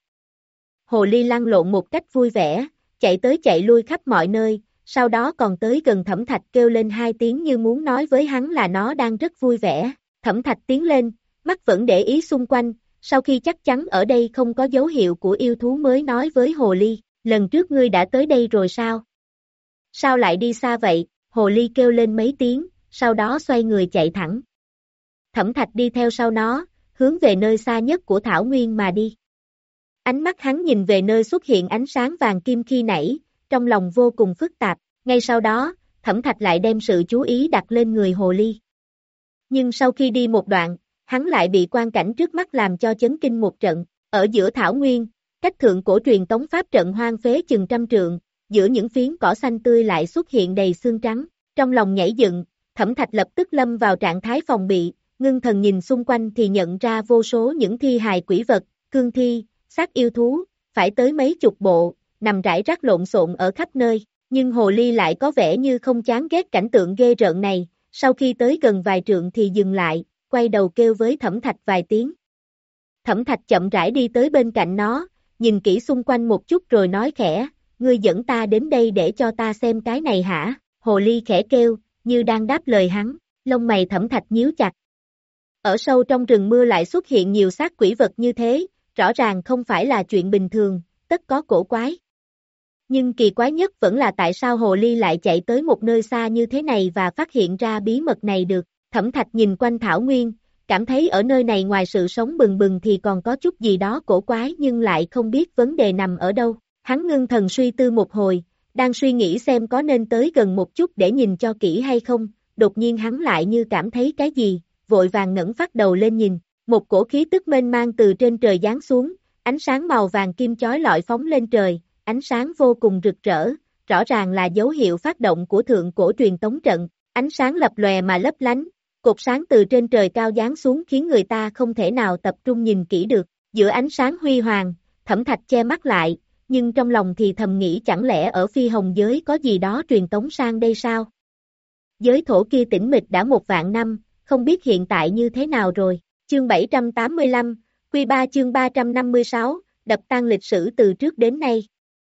Hồ ly lăn lộn một cách vui vẻ, chạy tới chạy lui khắp mọi nơi, sau đó còn tới gần Thẩm Thạch kêu lên hai tiếng như muốn nói với hắn là nó đang rất vui vẻ. Thẩm Thạch tiến lên, mắt vẫn để ý xung quanh, sau khi chắc chắn ở đây không có dấu hiệu của yêu thú mới nói với Hồ ly, lần trước ngươi đã tới đây rồi sao? Sao lại đi xa vậy? Hồ ly kêu lên mấy tiếng, sau đó xoay người chạy thẳng. Thẩm Thạch đi theo sau nó, hướng về nơi xa nhất của thảo nguyên mà đi. Ánh mắt hắn nhìn về nơi xuất hiện ánh sáng vàng kim khi nãy, trong lòng vô cùng phức tạp, ngay sau đó, Thẩm Thạch lại đem sự chú ý đặt lên người hồ ly. Nhưng sau khi đi một đoạn, hắn lại bị quang cảnh trước mắt làm cho chấn kinh một trận, ở giữa thảo nguyên, cách thượng cổ truyền tống pháp trận hoang phế chừng trăm trượng, giữa những phiến cỏ xanh tươi lại xuất hiện đầy xương trắng, trong lòng nhảy dựng, Thẩm Thạch lập tức lâm vào trạng thái phòng bị, ngưng thần nhìn xung quanh thì nhận ra vô số những thi hài quỷ vật, cương thi, xác yêu thú, phải tới mấy chục bộ, nằm rải rác lộn xộn ở khắp nơi, nhưng hồ ly lại có vẻ như không chán ghét cảnh tượng ghê rợn này, sau khi tới gần vài trượng thì dừng lại, quay đầu kêu với Thẩm Thạch vài tiếng. Thẩm Thạch chậm rãi đi tới bên cạnh nó, nhìn kỹ xung quanh một chút rồi nói khẽ, ngươi dẫn ta đến đây để cho ta xem cái này hả? Hồ ly khẽ kêu, như đang đáp lời hắn, lông mày Thẩm Thạch nhíu chặt. Ở sâu trong rừng mưa lại xuất hiện nhiều xác quỷ vật như thế, rõ ràng không phải là chuyện bình thường, tất có cổ quái. Nhưng kỳ quái nhất vẫn là tại sao hồ ly lại chạy tới một nơi xa như thế này và phát hiện ra bí mật này được. Thẩm Thạch nhìn quanh thảo nguyên, cảm thấy ở nơi này ngoài sự sống bừng bừng thì còn có chút gì đó cổ quái nhưng lại không biết vấn đề nằm ở đâu. Hắn ngưng thần suy tư một hồi, đang suy nghĩ xem có nên tới gần một chút để nhìn cho kỹ hay không, đột nhiên hắn lại như cảm thấy cái gì, vội vàng ngẩng phát đầu lên nhìn, một cổ khí tức mênh mang từ trên trời giáng xuống, ánh sáng màu vàng kim chói lọi phóng lên trời, ánh sáng vô cùng rực rỡ, rõ ràng là dấu hiệu phát động của thượng cổ truyền tống trận, ánh sáng lập lòe mà lấp lánh, cột sáng từ trên trời cao giáng xuống khiến người ta không thể nào tập trung nhìn kỹ được, giữa ánh sáng huy hoàng, Thẩm Thạch che mắt lại, nhưng trong lòng thì thầm nghĩ chẳng lẽ ở phi hồng giới có gì đó truyền tống sang đây sao? Giới thổ kia tĩnh mịch đã một vạn năm, không biết hiện tại như thế nào rồi. Chương bảy trăm tám mươi lăm, Quy ba chương ba trăm năm mươi sáu, đập tan lịch sử từ trước đến nay.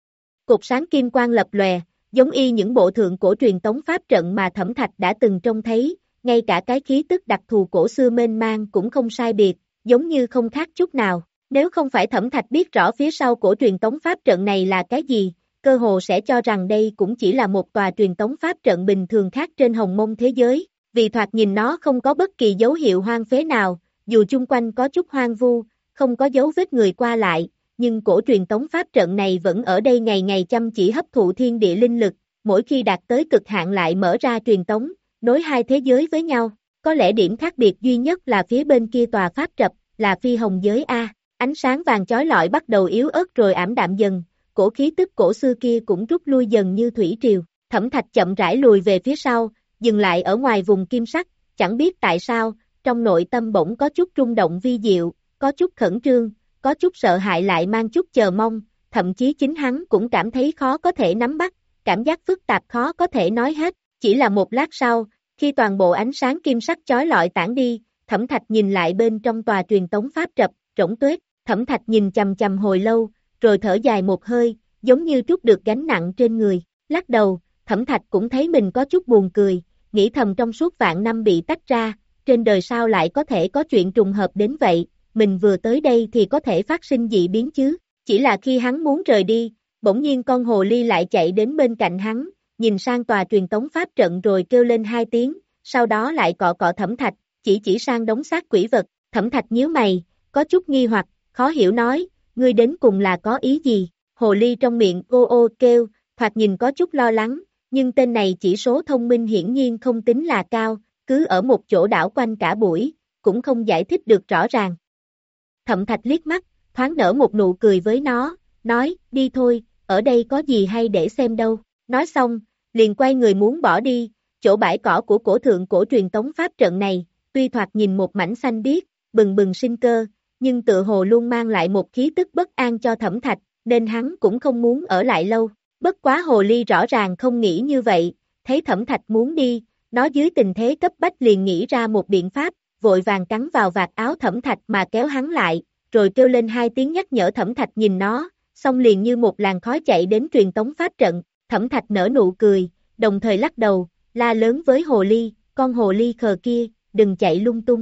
Cột sáng kim quang lập lòe, giống y những bộ thượng cổ truyền tống pháp trận mà Thẩm Thạch đã từng trông thấy, ngay cả cái khí tức đặc thù cổ xưa mênh mang cũng không sai biệt, giống như không khác chút nào. Nếu không phải Thẩm Thạch biết rõ phía sau cổ truyền tống pháp trận này là cái gì, cơ hồ sẽ cho rằng đây cũng chỉ là một tòa truyền tống pháp trận bình thường khác trên hồng mông thế giới, vì thoạt nhìn nó không có bất kỳ dấu hiệu hoang phế nào, dù chung quanh có chút hoang vu, không có dấu vết người qua lại, nhưng cổ truyền tống pháp trận này vẫn ở đây ngày ngày chăm chỉ hấp thụ thiên địa linh lực, mỗi khi đạt tới cực hạn lại mở ra truyền tống, nối hai thế giới với nhau. Có lẽ điểm khác biệt duy nhất là phía bên kia tòa pháp trập, là phi hồng giới A. Ánh sáng vàng chói lọi bắt đầu yếu ớt rồi ảm đạm dần, cổ khí tức cổ xưa kia cũng rút lui dần như thủy triều. Thẩm Thạch chậm rãi lùi về phía sau, dừng lại ở ngoài vùng kim sắc, chẳng biết tại sao, trong nội tâm bỗng có chút rung động vi diệu, có chút khẩn trương, có chút sợ hãi lại mang chút chờ mong, thậm chí chính hắn cũng cảm thấy khó có thể nắm bắt, cảm giác phức tạp khó có thể nói hết. Chỉ là một lát sau, khi toàn bộ ánh sáng kim sắc chói lọi tản đi, Thẩm Thạch nhìn lại bên trong tòa truyền tống pháp trập, rỗng tuếch. Thẩm Thạch nhìn chằm chằm hồi lâu, rồi thở dài một hơi, giống như trút được gánh nặng trên người, lắc đầu, Thẩm Thạch cũng thấy mình có chút buồn cười, nghĩ thầm trong suốt vạn năm bị tách ra, trên đời sao lại có thể có chuyện trùng hợp đến vậy, mình vừa tới đây thì có thể phát sinh dị biến chứ, chỉ là khi hắn muốn rời đi, bỗng nhiên con hồ ly lại chạy đến bên cạnh hắn, nhìn sang tòa truyền tống pháp trận rồi kêu lên hai tiếng, sau đó lại cọ cọ Thẩm Thạch, chỉ chỉ sang đống xác quỷ vật, Thẩm Thạch nhíu mày, có chút nghi hoặc, khó hiểu nói, ngươi đến cùng là có ý gì, hồ ly trong miệng ô ô kêu, thoạt nhìn có chút lo lắng, nhưng tên này chỉ số thông minh hiển nhiên không tính là cao, cứ ở một chỗ đảo quanh cả buổi, cũng không giải thích được rõ ràng. Thẩm Thạch liếc mắt, thoáng nở một nụ cười với nó, nói, đi thôi, ở đây có gì hay để xem đâu, nói xong, liền quay người muốn bỏ đi, chỗ bãi cỏ của cổ thượng cổ truyền tống pháp trận này, tuy thoạt nhìn một mảnh xanh biếc, bừng bừng sinh cơ, nhưng tựa hồ luôn mang lại một khí tức bất an cho Thẩm Thạch, nên hắn cũng không muốn ở lại lâu. Bất quá hồ ly rõ ràng không nghĩ như vậy, thấy Thẩm Thạch muốn đi, nó dưới tình thế cấp bách liền nghĩ ra một biện pháp, vội vàng cắn vào vạt áo Thẩm Thạch mà kéo hắn lại, rồi kêu lên hai tiếng nhắc nhở Thẩm Thạch nhìn nó, xong liền như một làn khói chạy đến truyền tống pháp trận, Thẩm Thạch nở nụ cười, đồng thời lắc đầu, la lớn với hồ ly, con hồ ly khờ kia, đừng chạy lung tung.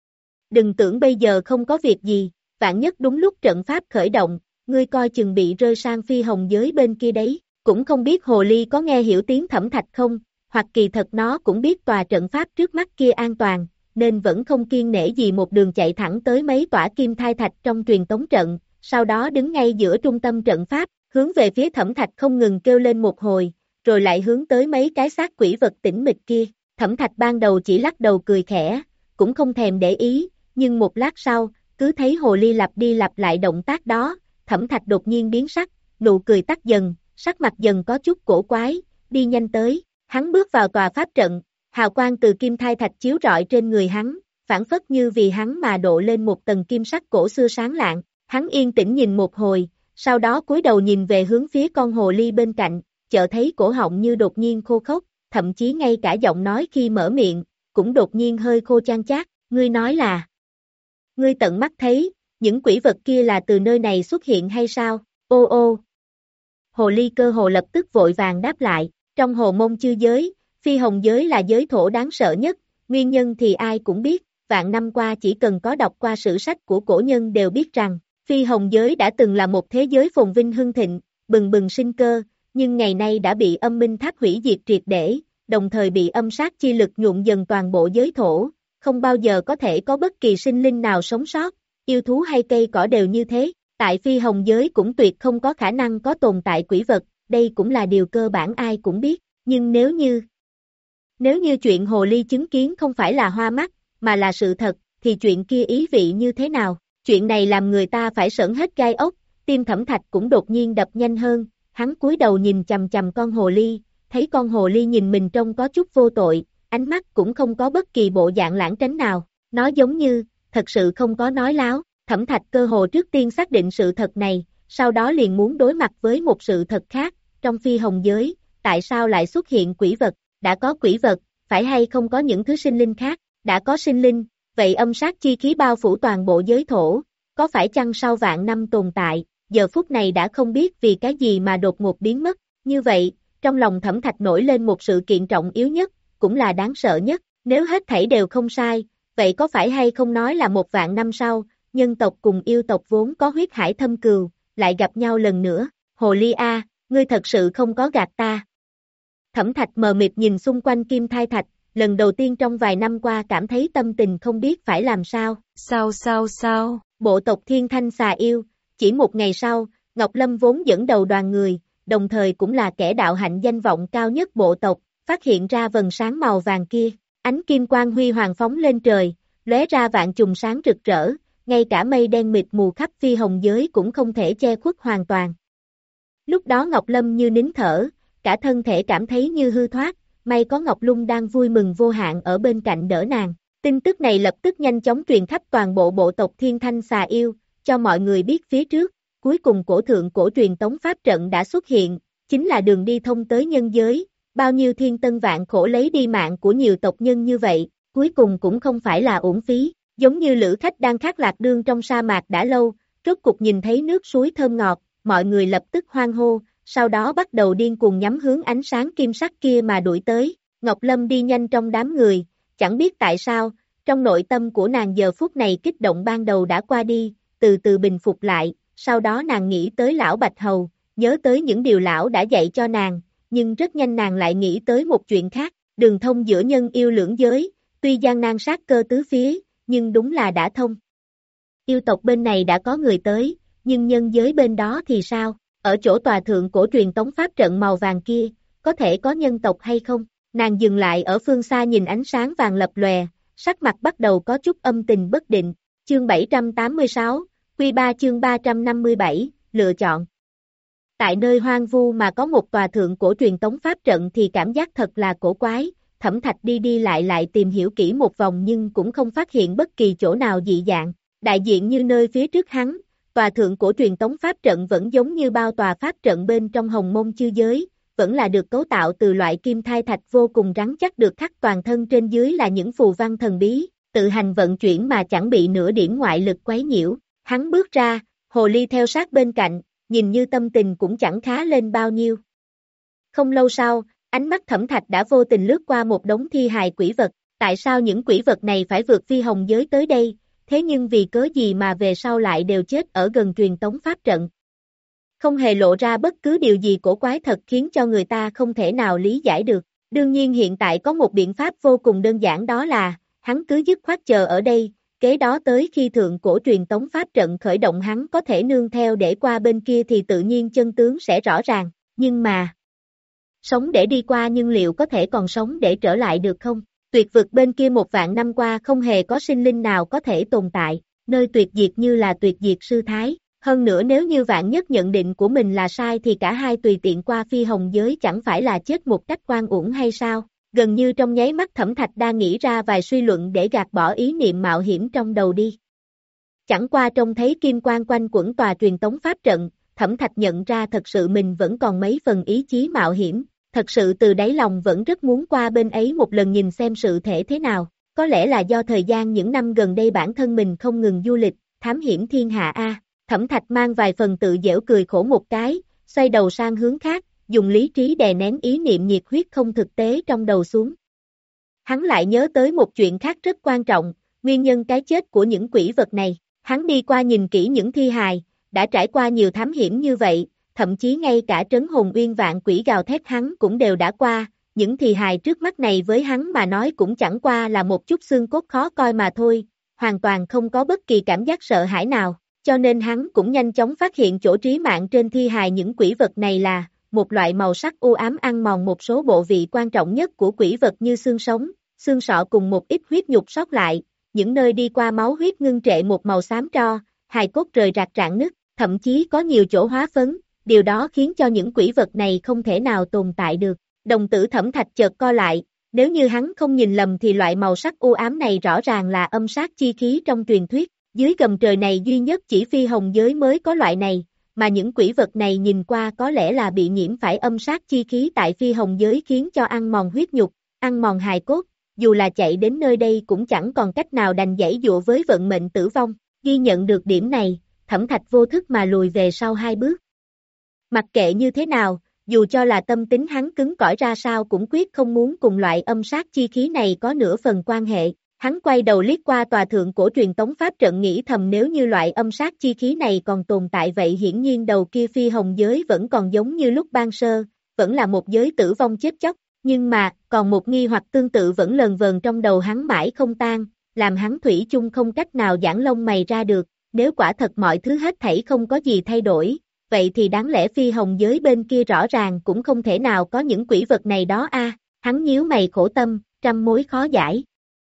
Đừng tưởng bây giờ không có việc gì, vạn nhất đúng lúc trận pháp khởi động, ngươi coi chừng bị rơi sang phi hồng giới bên kia đấy, cũng không biết hồ ly có nghe hiểu tiếng Thẩm Thạch không, hoặc kỳ thật nó cũng biết tòa trận pháp trước mắt kia an toàn, nên vẫn không kiêng nể gì một đường chạy thẳng tới mấy tỏa kim thai thạch trong truyền tống trận, sau đó đứng ngay giữa trung tâm trận pháp, hướng về phía Thẩm Thạch không ngừng kêu lên một hồi, rồi lại hướng tới mấy cái xác quỷ vật tĩnh mịch kia, Thẩm Thạch ban đầu chỉ lắc đầu cười khẽ, cũng không thèm để ý, nhưng một lát sau, cứ thấy hồ ly lặp đi lặp lại động tác đó, Thẩm Thạch đột nhiên biến sắc, nụ cười tắt dần, sắc mặt dần có chút cổ quái, đi nhanh tới, hắn bước vào tòa pháp trận, hào quang từ kim thai thạch chiếu rọi trên người hắn, phản phất như vì hắn mà độ lên một tầng kim sắc cổ xưa sáng lạng, hắn yên tĩnh nhìn một hồi, sau đó cúi đầu nhìn về hướng phía con hồ ly bên cạnh, chợt thấy cổ họng như đột nhiên khô khốc, thậm chí ngay cả giọng nói khi mở miệng, cũng đột nhiên hơi khô chan chát, ngươi nói là, ngươi tận mắt thấy, những quỷ vật kia là từ nơi này xuất hiện hay sao, ô ô. Hồ ly cơ hồ lập tức vội vàng đáp lại, trong hồ mông chư giới, phi hồng giới là giới thổ đáng sợ nhất, nguyên nhân thì ai cũng biết, vạn năm qua chỉ cần có đọc qua sử sách của cổ nhân đều biết rằng, phi hồng giới đã từng là một thế giới phồn vinh hưng thịnh, bừng bừng sinh cơ, nhưng ngày nay đã bị âm minh tháp hủy diệt triệt để, đồng thời bị âm sát chi lực nhuộm dần toàn bộ giới thổ, không bao giờ có thể có bất kỳ sinh linh nào sống sót, yêu thú hay cây cỏ đều như thế, tại phi hồng giới cũng tuyệt không có khả năng có tồn tại quỷ vật, đây cũng là điều cơ bản ai cũng biết, nhưng nếu như Nếu như chuyện hồ ly chứng kiến không phải là hoa mắt, mà là sự thật, thì chuyện kia ý vị như thế nào? Chuyện này làm người ta phải sởn hết gai ốc, tim Thẩm Thạch cũng đột nhiên đập nhanh hơn, hắn cúi đầu nhìn chằm chằm con hồ ly, thấy con hồ ly nhìn mình trông có chút vô tội, ánh mắt cũng không có bất kỳ bộ dạng lãng tránh nào, nó giống như, thật sự không có nói láo, Thẩm Thạch cơ hồ trước tiên xác định sự thật này, sau đó liền muốn đối mặt với một sự thật khác, trong phi hồng giới, tại sao lại xuất hiện quỷ vật, đã có quỷ vật, phải hay không có những thứ sinh linh khác, đã có sinh linh, vậy âm sát chi khí bao phủ toàn bộ giới thổ, có phải chăng sau vạn năm tồn tại, giờ phút này đã không biết vì cái gì mà đột ngột biến mất, như vậy, trong lòng Thẩm Thạch nổi lên một sự kiện trọng yếu nhất, cũng là đáng sợ nhất, nếu hết thảy đều không sai, vậy có phải hay không nói là một vạn năm sau, nhân tộc cùng yêu tộc vốn có huyết hải thâm cừu, lại gặp nhau lần nữa, hồ ly a, ngươi thật sự không có gạt ta. Thẩm Thạch mờ mịt nhìn xung quanh kim thai thạch, lần đầu tiên trong vài năm qua cảm thấy tâm tình không biết phải làm sao. Sao sao sao, bộ tộc Thiên Thanh xà yêu, chỉ một ngày sau, Ngọc Lâm vốn dẫn đầu đoàn người, đồng thời cũng là kẻ đạo hạnh danh vọng cao nhất bộ tộc, phát hiện ra vầng sáng màu vàng kia, ánh kim quang huy hoàng phóng lên trời, lóe ra vạn chùm sáng rực rỡ, ngay cả mây đen mịt mù khắp phi hồng giới cũng không thể che khuất hoàn toàn. Lúc đó Ngọc Lâm như nín thở, cả thân thể cảm thấy như hư thoát, may có Ngọc Lung đang vui mừng vô hạn ở bên cạnh đỡ nàng. Tin tức này lập tức nhanh chóng truyền khắp toàn bộ bộ tộc Thiên Thanh xà yêu, cho mọi người biết phía trước, cuối cùng cổ thượng cổ truyền tống pháp trận đã xuất hiện, chính là đường đi thông tới nhân giới, bao nhiêu thiên tân vạn khổ lấy đi mạng của nhiều tộc nhân như vậy, cuối cùng cũng không phải là uổng phí, giống như lữ khách đang khát lạc đương trong sa mạc đã lâu, rốt cục nhìn thấy nước suối thơm ngọt, mọi người lập tức hoan hô, sau đó bắt đầu điên cuồng nhắm hướng ánh sáng kim sắc kia mà đuổi tới. Ngọc Lâm đi nhanh trong đám người, chẳng biết tại sao, trong nội tâm của nàng giờ phút này kích động ban đầu đã qua đi, từ từ bình phục lại, sau đó nàng nghĩ tới lão Bạch Hầu, nhớ tới những điều lão đã dạy cho nàng, nhưng rất nhanh nàng lại nghĩ tới một chuyện khác, đường thông giữa nhân yêu lưỡng giới, tuy gian nan sát cơ tứ phía, nhưng đúng là đã thông. Yêu tộc bên này đã có người tới, nhưng nhân giới bên đó thì sao? Ở chỗ tòa thượng cổ truyền tống pháp trận màu vàng kia, có thể có nhân tộc hay không? Nàng dừng lại ở phương xa nhìn ánh sáng vàng lập lòe, sắc mặt bắt đầu có chút âm tình bất định. Chương bảy trăm tám mươi sáu, Quy ba chương ba trăm năm mươi bảy, lựa chọn. Tại nơi hoang vu mà có một tòa thượng cổ truyền tống pháp trận thì cảm giác thật là cổ quái, Thẩm Thạch đi đi lại lại tìm hiểu kỹ một vòng nhưng cũng không phát hiện bất kỳ chỗ nào dị dạng. Đại diện như nơi phía trước hắn, tòa thượng cổ truyền tống pháp trận vẫn giống như bao tòa pháp trận bên trong hồng mông chư giới, vẫn là được cấu tạo từ loại kim thai thạch vô cùng rắn chắc được khắc toàn thân trên dưới là những phù văn thần bí, tự hành vận chuyển mà chẳng bị nửa điểm ngoại lực quấy nhiễu. Hắn bước ra, hồ ly theo sát bên cạnh, nhìn như tâm tình cũng chẳng khá lên bao nhiêu. Không lâu sau, ánh mắt Thẩm Thạch đã vô tình lướt qua một đống thi hài quỷ vật, tại sao những quỷ vật này phải vượt phi hồng giới tới đây, thế nhưng vì cớ gì mà về sau lại đều chết ở gần truyền tống pháp trận. Không hề lộ ra bất cứ điều gì cổ quái thật khiến cho người ta không thể nào lý giải được. Đương nhiên hiện tại có một biện pháp vô cùng đơn giản, đó là, hắn cứ dứt khoát chờ ở đây, kế đó tới khi thượng cổ truyền tống pháp trận khởi động hắn có thể nương theo để qua bên kia thì tự nhiên chân tướng sẽ rõ ràng, nhưng mà, sống để đi qua nhưng liệu có thể còn sống để trở lại được không? Tuyệt vực bên kia một vạn năm qua không hề có sinh linh nào có thể tồn tại, nơi tuyệt diệt như là tuyệt diệt sư thái. Hơn nữa nếu như vạn nhất nhận định của mình là sai thì cả hai tùy tiện qua phi hồng giới chẳng phải là chết một cách oan uổng hay sao? Gần như trong nháy mắt Thẩm Thạch đã nghĩ ra vài suy luận để gạt bỏ ý niệm mạo hiểm trong đầu đi. Chẳng qua trông thấy kim quang quanh quẩn tòa truyền tống pháp trận, Thẩm Thạch nhận ra thật sự mình vẫn còn mấy phần ý chí mạo hiểm, thật sự từ đáy lòng vẫn rất muốn qua bên ấy một lần nhìn xem sự thể thế nào. Có lẽ là do thời gian những năm gần đây bản thân mình không ngừng du lịch, thám hiểm thiên hạ a. Thẩm Thạch mang vài phần tự giễu cười khổ một cái, xoay đầu sang hướng khác, dùng lý trí đè nén ý niệm nhiệt huyết không thực tế trong đầu xuống. Hắn lại nhớ tới một chuyện khác rất quan trọng, nguyên nhân cái chết của những quỷ vật này. Hắn đi qua nhìn kỹ những thi hài, đã trải qua nhiều thám hiểm như vậy, thậm chí ngay cả trấn hồn uyên vạn quỷ gào thét hắn cũng đều đã qua, những thi hài trước mắt này với hắn mà nói cũng chẳng qua là một chút xương cốt khó coi mà thôi, hoàn toàn không có bất kỳ cảm giác sợ hãi nào. Cho nên hắn cũng nhanh chóng phát hiện chỗ trí mạng trên thi hài những quỷ vật này là một loại màu sắc u ám ăn mòn một số bộ vị quan trọng nhất của quỷ vật như xương sống, xương sọ cùng một ít huyết nhục sót lại, những nơi đi qua máu huyết ngưng trệ một màu xám tro, hài cốt rời rạc rạn nứt, thậm chí có nhiều chỗ hóa phấn, điều đó khiến cho những quỷ vật này không thể nào tồn tại được. Đồng tử Thẩm Thạch chợt co lại, nếu như hắn không nhìn lầm thì loại màu sắc u ám này rõ ràng là âm sát chi khí trong truyền thuyết. Dưới gầm trời này duy nhất chỉ phi hồng giới mới có loại này, mà những quỷ vật này nhìn qua có lẽ là bị nhiễm phải âm sát chi khí tại phi hồng giới khiến cho ăn mòn huyết nhục, ăn mòn hài cốt, dù là chạy đến nơi đây cũng chẳng còn cách nào đành giãy dụa với vận mệnh tử vong. Ghi nhận được điểm này, Thẩm Thạch vô thức mà lùi về sau hai bước. Mặc kệ như thế nào, dù cho là tâm tính hắn cứng cỏi ra sao cũng quyết không muốn cùng loại âm sát chi khí này có nửa phần quan hệ. Hắn quay đầu liếc qua tòa thượng cổ truyền tống pháp trận nghĩ thầm nếu như loại âm sát chi khí này còn tồn tại vậy hiển nhiên đầu kia phi hồng giới vẫn còn giống như lúc ban sơ, vẫn là một giới tử vong chết chóc, nhưng mà, còn một nghi hoặc tương tự vẫn lờn vờn trong đầu hắn mãi không tan, làm hắn thủy chung không cách nào giãn lông mày ra được, nếu quả thật mọi thứ hết thảy không có gì thay đổi, vậy thì đáng lẽ phi hồng giới bên kia rõ ràng cũng không thể nào có những quỷ vật này đó a. Hắn nhíu mày khổ tâm, trăm mối khó giải.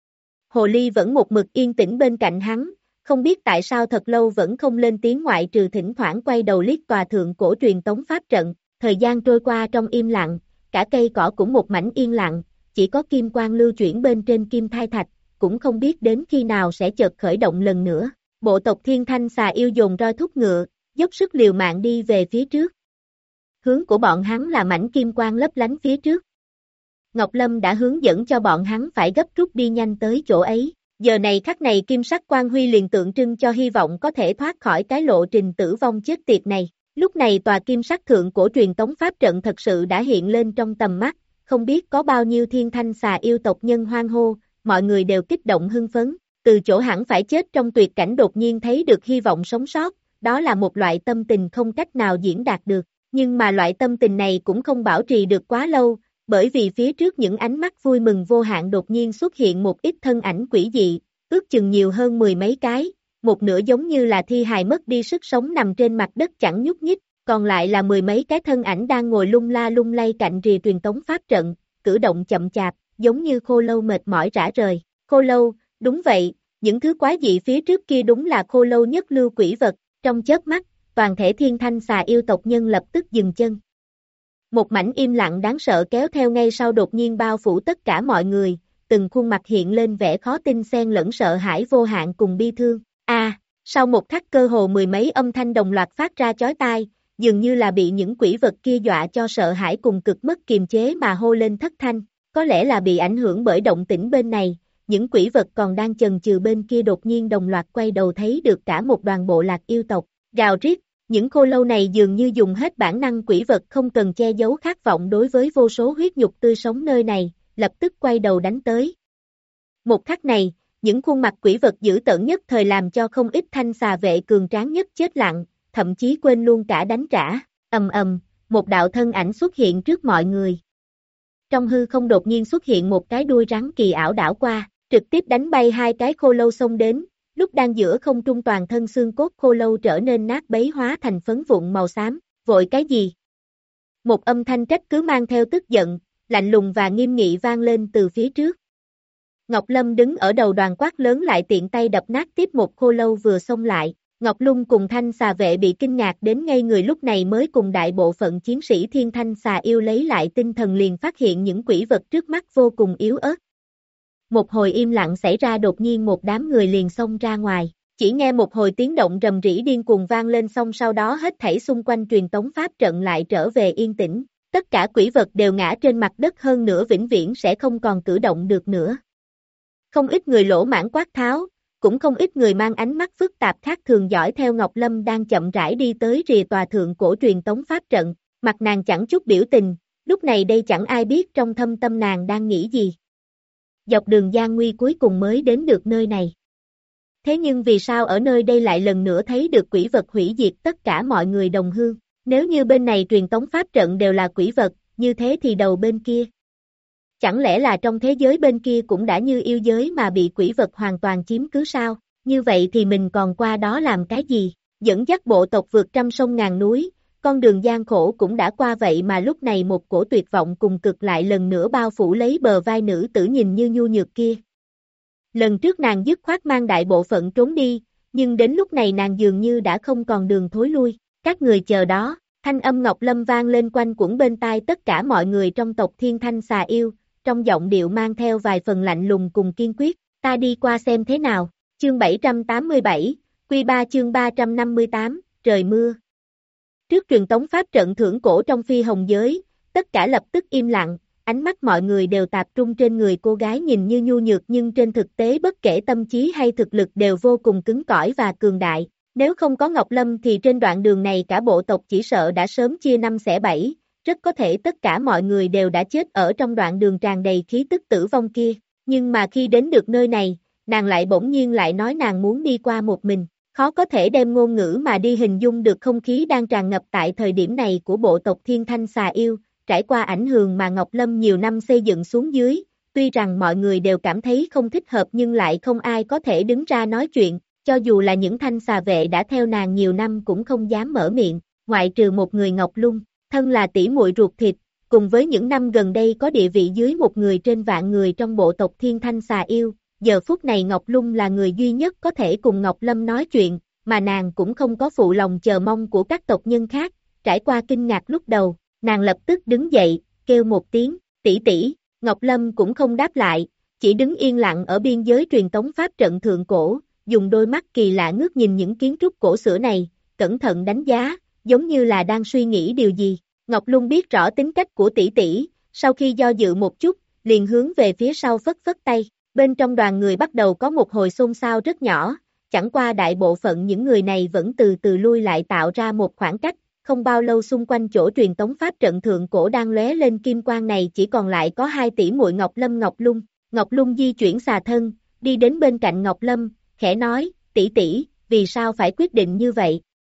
Hồ ly vẫn một mực yên tĩnh bên cạnh hắn, không biết tại sao thật lâu vẫn không lên tiếng ngoại trừ thỉnh thoảng quay đầu liếc tòa thượng cổ truyền tống pháp trận. Thời gian trôi qua trong im lặng, cả cây cỏ cũng một mảnh yên lặng, chỉ có kim quang lưu chuyển bên trên kim thai thạch, cũng không biết đến khi nào sẽ chợt khởi động lần nữa. Bộ tộc Thiên Thanh xà yêu dồn roi thúc ngựa, dốc sức liều mạng đi về phía trước. Hướng của bọn hắn là mảnh kim quang lấp lánh phía trước. Ngọc Lâm đã hướng dẫn cho bọn hắn phải gấp rút đi nhanh tới chỗ ấy. Giờ này khắc này kim sắc quang huy liền tượng trưng cho hy vọng có thể thoát khỏi cái lộ trình tử vong chết tiệt này. Lúc này tòa kim sắc thượng cổ truyền tống pháp trận thật sự đã hiện lên trong tầm mắt, không biết có bao nhiêu thiên thanh xà yêu tộc nhân hoan hô, mọi người đều kích động hưng phấn, từ chỗ hẳn phải chết trong tuyệt cảnh đột nhiên thấy được hy vọng sống sót, đó là một loại tâm tình không cách nào diễn đạt được, nhưng mà loại tâm tình này cũng không bảo trì được quá lâu, bởi vì phía trước những ánh mắt vui mừng vô hạn đột nhiên xuất hiện một ít thân ảnh quỷ dị, ước chừng nhiều hơn mười mấy cái, một nửa giống như là thi hài mất đi sức sống nằm trên mặt đất chẳng nhúc nhích, còn lại là mười mấy cái thân ảnh đang ngồi lung la lung lay cạnh rìa truyền tống pháp trận, cử động chậm chạp, giống như khô lâu mệt mỏi rã rời. Khô lâu, đúng vậy, những thứ quái dị phía trước kia đúng là khô lâu nhất lưu quỷ vật, trong chớp mắt, toàn thể thiên thanh xà yêu tộc nhân lập tức dừng chân. Một mảnh im lặng đáng sợ kéo theo ngay sau đột nhiên bao phủ tất cả mọi người, từng khuôn mặt hiện lên vẻ khó tin xen lẫn sợ hãi vô hạn cùng bi thương. A, à, sau một khắc cơ hồ mười mấy âm thanh đồng loạt phát ra chói tai, dường như là bị những quỷ vật kia dọa cho sợ hãi cùng cực mất kiềm chế mà hô lên thất thanh, có lẽ là bị ảnh hưởng bởi động tĩnh bên này, những quỷ vật còn đang chần chừ bên kia đột nhiên đồng loạt quay đầu thấy được cả một đoàn bộ lạc yêu tộc, gào rít, những khô lâu này dường như dùng hết bản năng quỷ vật không cần che giấu khát vọng đối với vô số huyết nhục tươi sống nơi này, lập tức quay đầu đánh tới. Một khắc này, những khuôn mặt quỷ vật dữ tợn nhất thời làm cho không ít thanh xà vệ cường tráng nhất chết lặng, thậm chí quên luôn cả đánh trả, ầm ầm, một đạo thân ảnh xuất hiện trước mọi người. Trong hư không đột nhiên xuất hiện một cái đuôi rắn kỳ ảo đảo qua, trực tiếp đánh bay hai cái khô lâu xông đến, lúc đang giữa không trung toàn thân xương cốt khô lâu trở nên nát bấy hóa thành phấn vụn màu xám, vội cái gì? Một âm thanh trách cứ mang theo tức giận, lạnh lùng và nghiêm nghị vang lên từ phía trước. Ngọc Lâm đứng ở đầu đoàn quát lớn lại tiện tay đập nát tiếp một khô lâu vừa xông lại, Ngọc Lung cùng thanh xà vệ bị kinh ngạc đến ngay người lúc này mới cùng đại bộ phận chiến sĩ thiên thanh xà yêu lấy lại tinh thần liền phát hiện những quỷ vật trước mắt vô cùng yếu ớt. Một hồi im lặng xảy ra đột nhiên một đám người liền xông ra ngoài, chỉ nghe một hồi tiếng động rầm rĩ điên cuồng vang lên xong sau đó hết thảy xung quanh truyền tống pháp trận lại trở về yên tĩnh, tất cả quỷ vật đều ngã trên mặt đất hơn nữa vĩnh viễn sẽ không còn cử động được nữa. Không ít người lỗ mãng quát tháo, cũng không ít người mang ánh mắt phức tạp khác thường dõi theo Ngọc Lâm đang chậm rãi đi tới rìa tòa thượng cổ truyền tống pháp trận, mặt nàng chẳng chút biểu tình, lúc này đây chẳng ai biết trong thâm tâm nàng đang nghĩ gì. Dọc đường gian nguy cuối cùng mới đến được nơi này. Thế nhưng vì sao ở nơi đây lại lần nữa thấy được quỷ vật hủy diệt tất cả mọi người đồng hương, nếu như bên này truyền tống pháp trận đều là quỷ vật, như thế thì đầu bên kia. Chẳng lẽ là trong thế giới bên kia cũng đã như yêu giới mà bị quỷ vật hoàn toàn chiếm cứ sao? Như vậy thì mình còn qua đó làm cái gì? Dẫn dắt bộ tộc vượt trăm sông ngàn núi, con đường gian khổ cũng đã qua vậy mà lúc này một cổ tuyệt vọng cùng cực lại lần nữa bao phủ lấy bờ vai nữ tử nhìn như nhu nhược kia. Lần trước nàng dứt khoát mang đại bộ phận trốn đi, nhưng đến lúc này nàng dường như đã không còn đường thối lui. Các người chờ đó, thanh âm Ngọc Lâm vang lên quanh quẩn bên tai tất cả mọi người trong tộc Thiên Thanh Xà Yêu, trong giọng điệu mang theo vài phần lạnh lùng cùng kiên quyết, ta đi qua xem thế nào, chương bảy trăm tám mươi bảy, Quy ba chương ba trăm năm mươi tám, trời mưa. Trước truyền tống pháp trận thưởng cổ trong phi hồng giới, tất cả lập tức im lặng, ánh mắt mọi người đều tập trung trên người cô gái nhìn như nhu nhược nhưng trên thực tế bất kể tâm trí hay thực lực đều vô cùng cứng cỏi và cường đại. Nếu không có Ngọc Lâm thì trên đoạn đường này cả bộ tộc chỉ sợ đã sớm chia năm xẻ bảy, rất có thể tất cả mọi người đều đã chết ở trong đoạn đường tràn đầy khí tức tử vong kia. Nhưng mà khi đến được nơi này, nàng lại bỗng nhiên lại nói nàng muốn đi qua một mình. Khó có thể đem ngôn ngữ mà đi hình dung được không khí đang tràn ngập tại thời điểm này của bộ tộc Thiên Thanh Xà Yêu, trải qua ảnh hưởng mà Ngọc Lâm nhiều năm xây dựng xuống dưới, tuy rằng mọi người đều cảm thấy không thích hợp nhưng lại không ai có thể đứng ra nói chuyện, cho dù là những thanh xà vệ đã theo nàng nhiều năm cũng không dám mở miệng, ngoại trừ một người Ngọc Lung, thân là tỷ muội ruột thịt, cùng với những năm gần đây có địa vị dưới một người trên vạn người trong bộ tộc Thiên Thanh Xà Yêu. Giờ phút này Ngọc Lung là người duy nhất có thể cùng Ngọc Lâm nói chuyện, mà nàng cũng không có phụ lòng chờ mong của các tộc nhân khác, trải qua kinh ngạc lúc đầu, nàng lập tức đứng dậy, kêu một tiếng, tỷ tỷ, Ngọc Lâm cũng không đáp lại, chỉ đứng yên lặng ở biên giới truyền tống pháp trận thượng cổ, dùng đôi mắt kỳ lạ ngước nhìn những kiến trúc cổ xưa này, cẩn thận đánh giá, giống như là đang suy nghĩ điều gì. Ngọc Lung biết rõ tính cách của tỷ tỷ, sau khi do dự một chút, liền hướng về phía sau phất phất tay. Bên trong đoàn người bắt đầu có một hồi xôn xao rất nhỏ, chẳng qua đại bộ phận những người này vẫn từ từ lui lại tạo ra một khoảng cách, không bao lâu xung quanh chỗ truyền tống pháp trận thượng cổ đang lóe lên kim quang này chỉ còn lại có hai tỷ muội Ngọc Lâm Ngọc Lung. Ngọc Lung di chuyển xà thân, đi đến bên cạnh Ngọc Lâm, khẽ nói, tỷ tỷ, vì sao phải quyết định như vậy?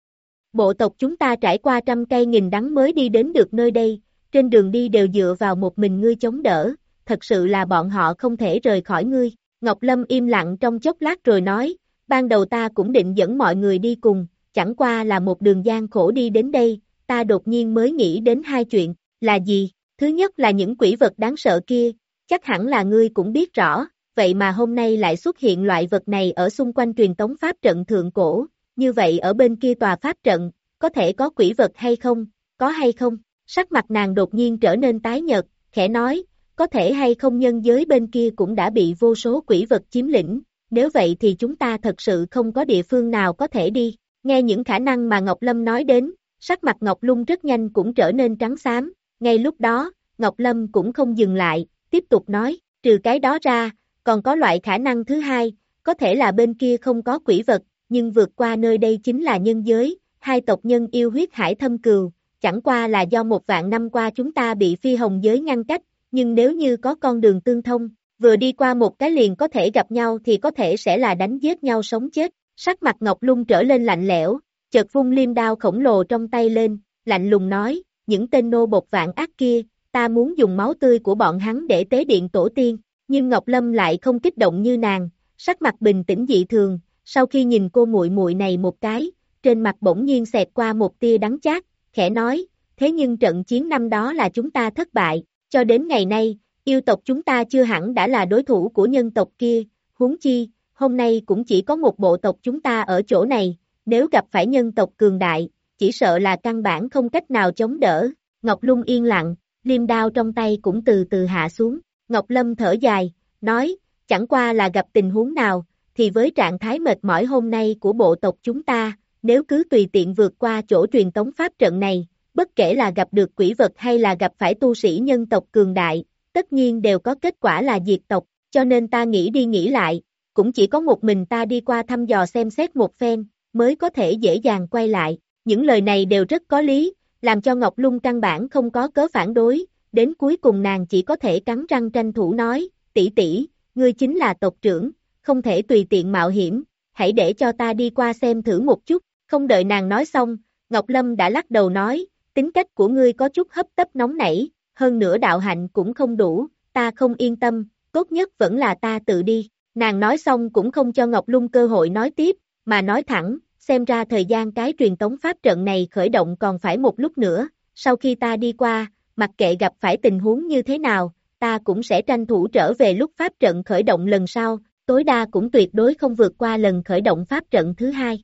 Bộ tộc chúng ta trải qua trăm cây nghìn đắng mới đi đến được nơi đây, trên đường đi đều dựa vào một mình ngươi chống đỡ, thật sự là bọn họ không thể rời khỏi ngươi. Ngọc Lâm im lặng trong chốc lát rồi nói, ban đầu ta cũng định dẫn mọi người đi cùng, chẳng qua là một đường gian khổ đi đến đây, ta đột nhiên mới nghĩ đến hai chuyện, là gì? Thứ nhất là những quỷ vật đáng sợ kia, chắc hẳn là ngươi cũng biết rõ, vậy mà hôm nay lại xuất hiện loại vật này ở xung quanh truyền tống pháp trận thượng cổ, như vậy ở bên kia tòa pháp trận, có thể có quỷ vật hay không, có hay không? Sắc mặt nàng đột nhiên trở nên tái nhợt, khẽ nói, có thể hay không nhân giới bên kia cũng đã bị vô số quỷ vật chiếm lĩnh, nếu vậy thì chúng ta thật sự không có địa phương nào có thể đi. Nghe những khả năng mà Ngọc Lâm nói đến, sắc mặt Ngọc Lung rất nhanh cũng trở nên trắng xám, ngay lúc đó, Ngọc Lâm cũng không dừng lại, tiếp tục nói, trừ cái đó ra, còn có loại khả năng thứ hai, có thể là bên kia không có quỷ vật, nhưng vượt qua nơi đây chính là nhân giới, hai tộc nhân yêu huyết hải thâm cừu, chẳng qua là do một vạn năm qua chúng ta bị phi hồng giới ngăn cách, nhưng nếu như có con đường tương thông, vừa đi qua một cái liền có thể gặp nhau thì có thể sẽ là đánh giết nhau sống chết. Sắc mặt Ngọc Lung trở lên lạnh lẽo, chợt vung liêm đao khổng lồ trong tay lên, lạnh lùng nói, những tên nô bộc vạn ác kia, ta muốn dùng máu tươi của bọn hắn để tế điện tổ tiên, nhưng Ngọc Lâm lại không kích động như nàng, sắc mặt bình tĩnh dị thường, sau khi nhìn cô muội muội này một cái, trên mặt bỗng nhiên xẹt qua một tia đắng chát, khẽ nói, thế nhưng trận chiến năm đó là chúng ta thất bại, cho đến ngày nay, yêu tộc chúng ta chưa hẳn đã là đối thủ của nhân tộc kia, huống chi, hôm nay cũng chỉ có một bộ tộc chúng ta ở chỗ này, nếu gặp phải nhân tộc cường đại, chỉ sợ là căn bản không cách nào chống đỡ. Ngọc Lung yên lặng, liêm đao trong tay cũng từ từ hạ xuống, Ngọc Lâm thở dài, nói, chẳng qua là gặp tình huống nào, thì với trạng thái mệt mỏi hôm nay của bộ tộc chúng ta, nếu cứ tùy tiện vượt qua chỗ truyền tống pháp trận này, bất kể là gặp được quỷ vật hay là gặp phải tu sĩ nhân tộc cường đại, tất nhiên đều có kết quả là diệt tộc, cho nên ta nghĩ đi nghĩ lại, cũng chỉ có một mình ta đi qua thăm dò xem xét một phen, mới có thể dễ dàng quay lại. Những lời này đều rất có lý, làm cho Ngọc Lung căn bản không có cớ phản đối, đến cuối cùng nàng chỉ có thể cắn răng tranh thủ nói, tỷ tỷ, ngươi chính là tộc trưởng, không thể tùy tiện mạo hiểm, hãy để cho ta đi qua xem thử một chút. Không đợi nàng nói xong, Ngọc Lâm đã lắc đầu nói, tính cách của ngươi có chút hấp tấp nóng nảy, hơn nữa đạo hạnh cũng không đủ, ta không yên tâm, tốt nhất vẫn là ta tự đi. Nàng nói xong cũng không cho Ngọc Lung cơ hội nói tiếp, mà nói thẳng, xem ra thời gian cái truyền tống pháp trận này khởi động còn phải một lúc nữa, sau khi ta đi qua, mặc kệ gặp phải tình huống như thế nào, ta cũng sẽ tranh thủ trở về lúc pháp trận khởi động lần sau, tối đa cũng tuyệt đối không vượt qua lần khởi động pháp trận thứ hai.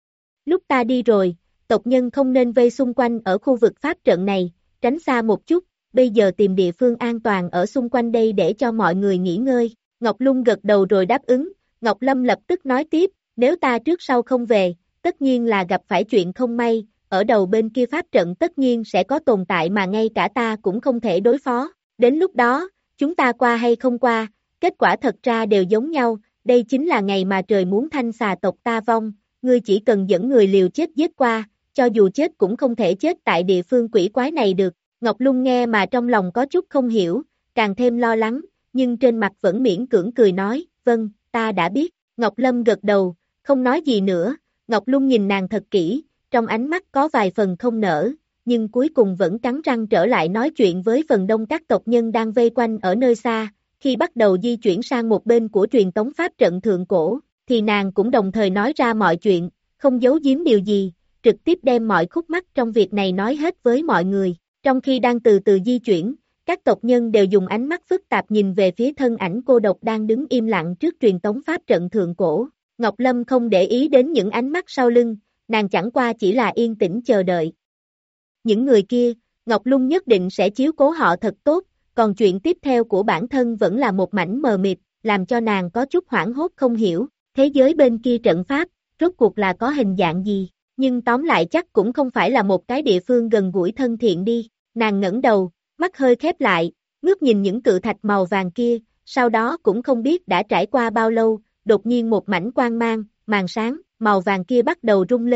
Lúc ta đi rồi, tộc nhân không nên vây xung quanh ở khu vực pháp trận này, tránh xa một chút, bây giờ tìm địa phương an toàn ở xung quanh đây để cho mọi người nghỉ ngơi. Ngọc Lung gật đầu rồi đáp ứng, Ngọc Lâm lập tức nói tiếp, nếu ta trước sau không về, tất nhiên là gặp phải chuyện không may, ở đầu bên kia pháp trận tất nhiên sẽ có tồn tại mà ngay cả ta cũng không thể đối phó, đến lúc đó, chúng ta qua hay không qua, kết quả thật ra đều giống nhau, đây chính là ngày mà trời muốn thanh xà tộc ta vong, ngươi chỉ cần dẫn người liều chết giết qua, cho dù chết cũng không thể chết tại địa phương quỷ quái này được. Ngọc Lung nghe mà trong lòng có chút không hiểu, càng thêm lo lắng, nhưng trên mặt vẫn miễn cưỡng cười nói, vâng, ta đã biết. Ngọc Lâm gật đầu, không nói gì nữa, Ngọc Lung nhìn nàng thật kỹ, trong ánh mắt có vài phần không nở, nhưng cuối cùng vẫn cắn răng trở lại nói chuyện với phần đông các tộc nhân đang vây quanh ở nơi xa, khi bắt đầu di chuyển sang một bên của truyền tống pháp trận thượng cổ, thì nàng cũng đồng thời nói ra mọi chuyện, không giấu giếm điều gì, trực tiếp đem mọi khúc mắc trong việc này nói hết với mọi người, trong khi đang từ từ di chuyển, các tộc nhân đều dùng ánh mắt phức tạp nhìn về phía thân ảnh cô độc đang đứng im lặng trước truyền tống pháp trận thượng cổ. Ngọc Lâm không để ý đến những ánh mắt sau lưng, nàng chẳng qua chỉ là yên tĩnh chờ đợi. Những người kia, Ngọc Lung nhất định sẽ chiếu cố họ thật tốt, còn chuyện tiếp theo của bản thân vẫn là một mảnh mờ mịt, làm cho nàng có chút hoảng hốt không hiểu, thế giới bên kia trận pháp, rốt cuộc là có hình dạng gì, nhưng tóm lại chắc cũng không phải là một cái địa phương gần gũi thân thiện đi, nàng ngẩng đầu, mắt hơi khép lại, ngước nhìn những cự thạch màu vàng kia, sau đó cũng không biết đã trải qua bao lâu, đột nhiên một mảnh quang mang, màn sáng, màu vàng kia bắt đầu rung lên,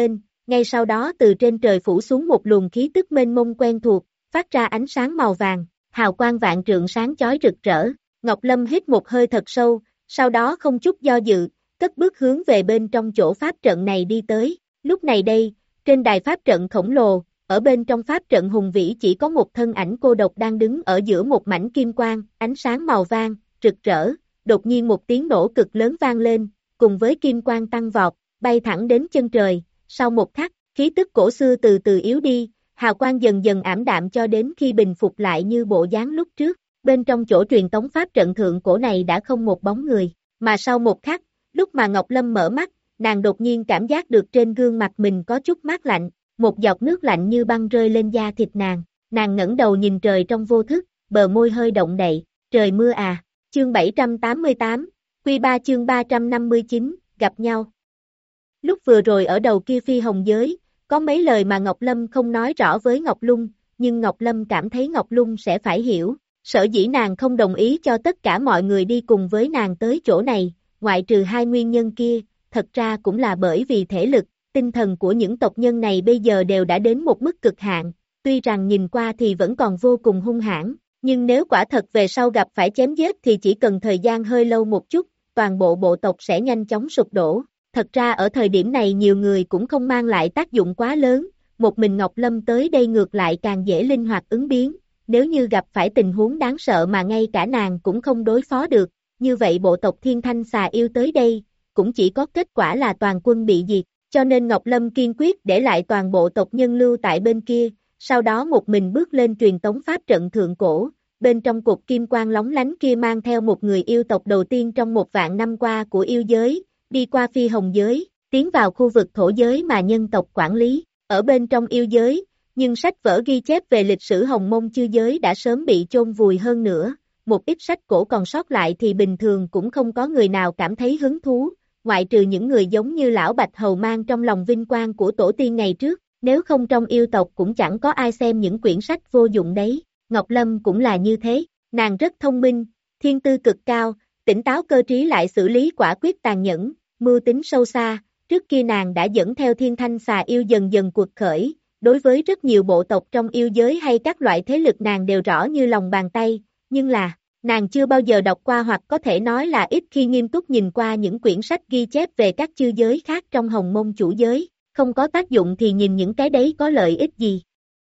ngay sau đó từ trên trời phủ xuống một luồng khí tức mênh mông quen thuộc, phát ra ánh sáng màu vàng, hào quang vạn trượng sáng chói rực rỡ. Ngọc Lâm hít một hơi thật sâu, sau đó không chút do dự, cất bước hướng về bên trong chỗ pháp trận này đi tới. Lúc này đây, trên đài pháp trận khổng lồ, ở bên trong pháp trận hùng vĩ chỉ có một thân ảnh cô độc đang đứng ở giữa một mảnh kim quang, ánh sáng màu vàng, rực rỡ. Đột nhiên một tiếng nổ cực lớn vang lên, cùng với kim quang tăng vọt, bay thẳng đến chân trời. Sau một khắc, khí tức cổ xưa từ từ yếu đi, hào quang dần dần ảm đạm cho đến khi bình phục lại như bộ dáng lúc trước. Bên trong chỗ truyền tống pháp trận thượng cổ này đã không một bóng người, mà sau một khắc, lúc mà Ngọc Lâm mở mắt, nàng đột nhiên cảm giác được trên gương mặt mình có chút mát lạnh, một giọt nước lạnh như băng rơi lên da thịt nàng. Nàng ngẩng đầu nhìn trời trong vô thức, bờ môi hơi động đậy, trời mưa à. Chương bảy trăm tám mươi tám, Quy ba chương ba trăm năm mươi chín, gặp nhau. Lúc vừa rồi ở đầu kia phi hồng giới, có mấy lời mà Ngọc Lâm không nói rõ với Ngọc Lung, nhưng Ngọc Lâm cảm thấy Ngọc Lung sẽ phải hiểu. Sở dĩ nàng không đồng ý cho tất cả mọi người đi cùng với nàng tới chỗ này, ngoại trừ hai nguyên nhân kia, thật ra cũng là bởi vì thể lực, tinh thần của những tộc nhân này bây giờ đều đã đến một mức cực hạn, tuy rằng nhìn qua thì vẫn còn vô cùng hung hãn, nhưng nếu quả thật về sau gặp phải chém giết thì chỉ cần thời gian hơi lâu một chút, toàn bộ bộ tộc sẽ nhanh chóng sụp đổ. Thật ra ở thời điểm này nhiều người cũng không mang lại tác dụng quá lớn, một mình Ngọc Lâm tới đây ngược lại càng dễ linh hoạt ứng biến. Nếu như gặp phải tình huống đáng sợ mà ngay cả nàng cũng không đối phó được, như vậy bộ tộc Thiên Thanh Xà Yêu tới đây, cũng chỉ có kết quả là toàn quân bị diệt, cho nên Ngọc Lâm kiên quyết để lại toàn bộ tộc nhân lưu tại bên kia, sau đó một mình bước lên truyền tống pháp trận thượng cổ, bên trong cột kim quang lóng lánh kia mang theo một người yêu tộc đầu tiên trong một vạn năm qua của yêu giới, đi qua phi hồng giới, tiến vào khu vực thổ giới mà nhân tộc quản lý, ở bên trong yêu giới. Nhưng sách vở ghi chép về lịch sử Hồng Mông chư giới đã sớm bị chôn vùi hơn nữa, một ít sách cổ còn sót lại thì bình thường cũng không có người nào cảm thấy hứng thú, ngoại trừ những người giống như Lão Bạch Hầu mang trong lòng vinh quang của tổ tiên ngày trước, nếu không trong yêu tộc cũng chẳng có ai xem những quyển sách vô dụng đấy. Ngọc Lâm cũng là như thế, nàng rất thông minh, thiên tư cực cao, tỉnh táo cơ trí lại xử lý quả quyết tàn nhẫn, mưu tính sâu xa, trước kia nàng đã dẫn theo Thiên Thanh Xà Yêu dần dần cuộc khởi. Đối với rất nhiều bộ tộc trong yêu giới hay các loại thế lực nàng đều rõ như lòng bàn tay, nhưng là, nàng chưa bao giờ đọc qua hoặc có thể nói là ít khi nghiêm túc nhìn qua những quyển sách ghi chép về các chư giới khác trong Hồng Mông chủ giới, không có tác dụng thì nhìn những cái đấy có lợi ích gì.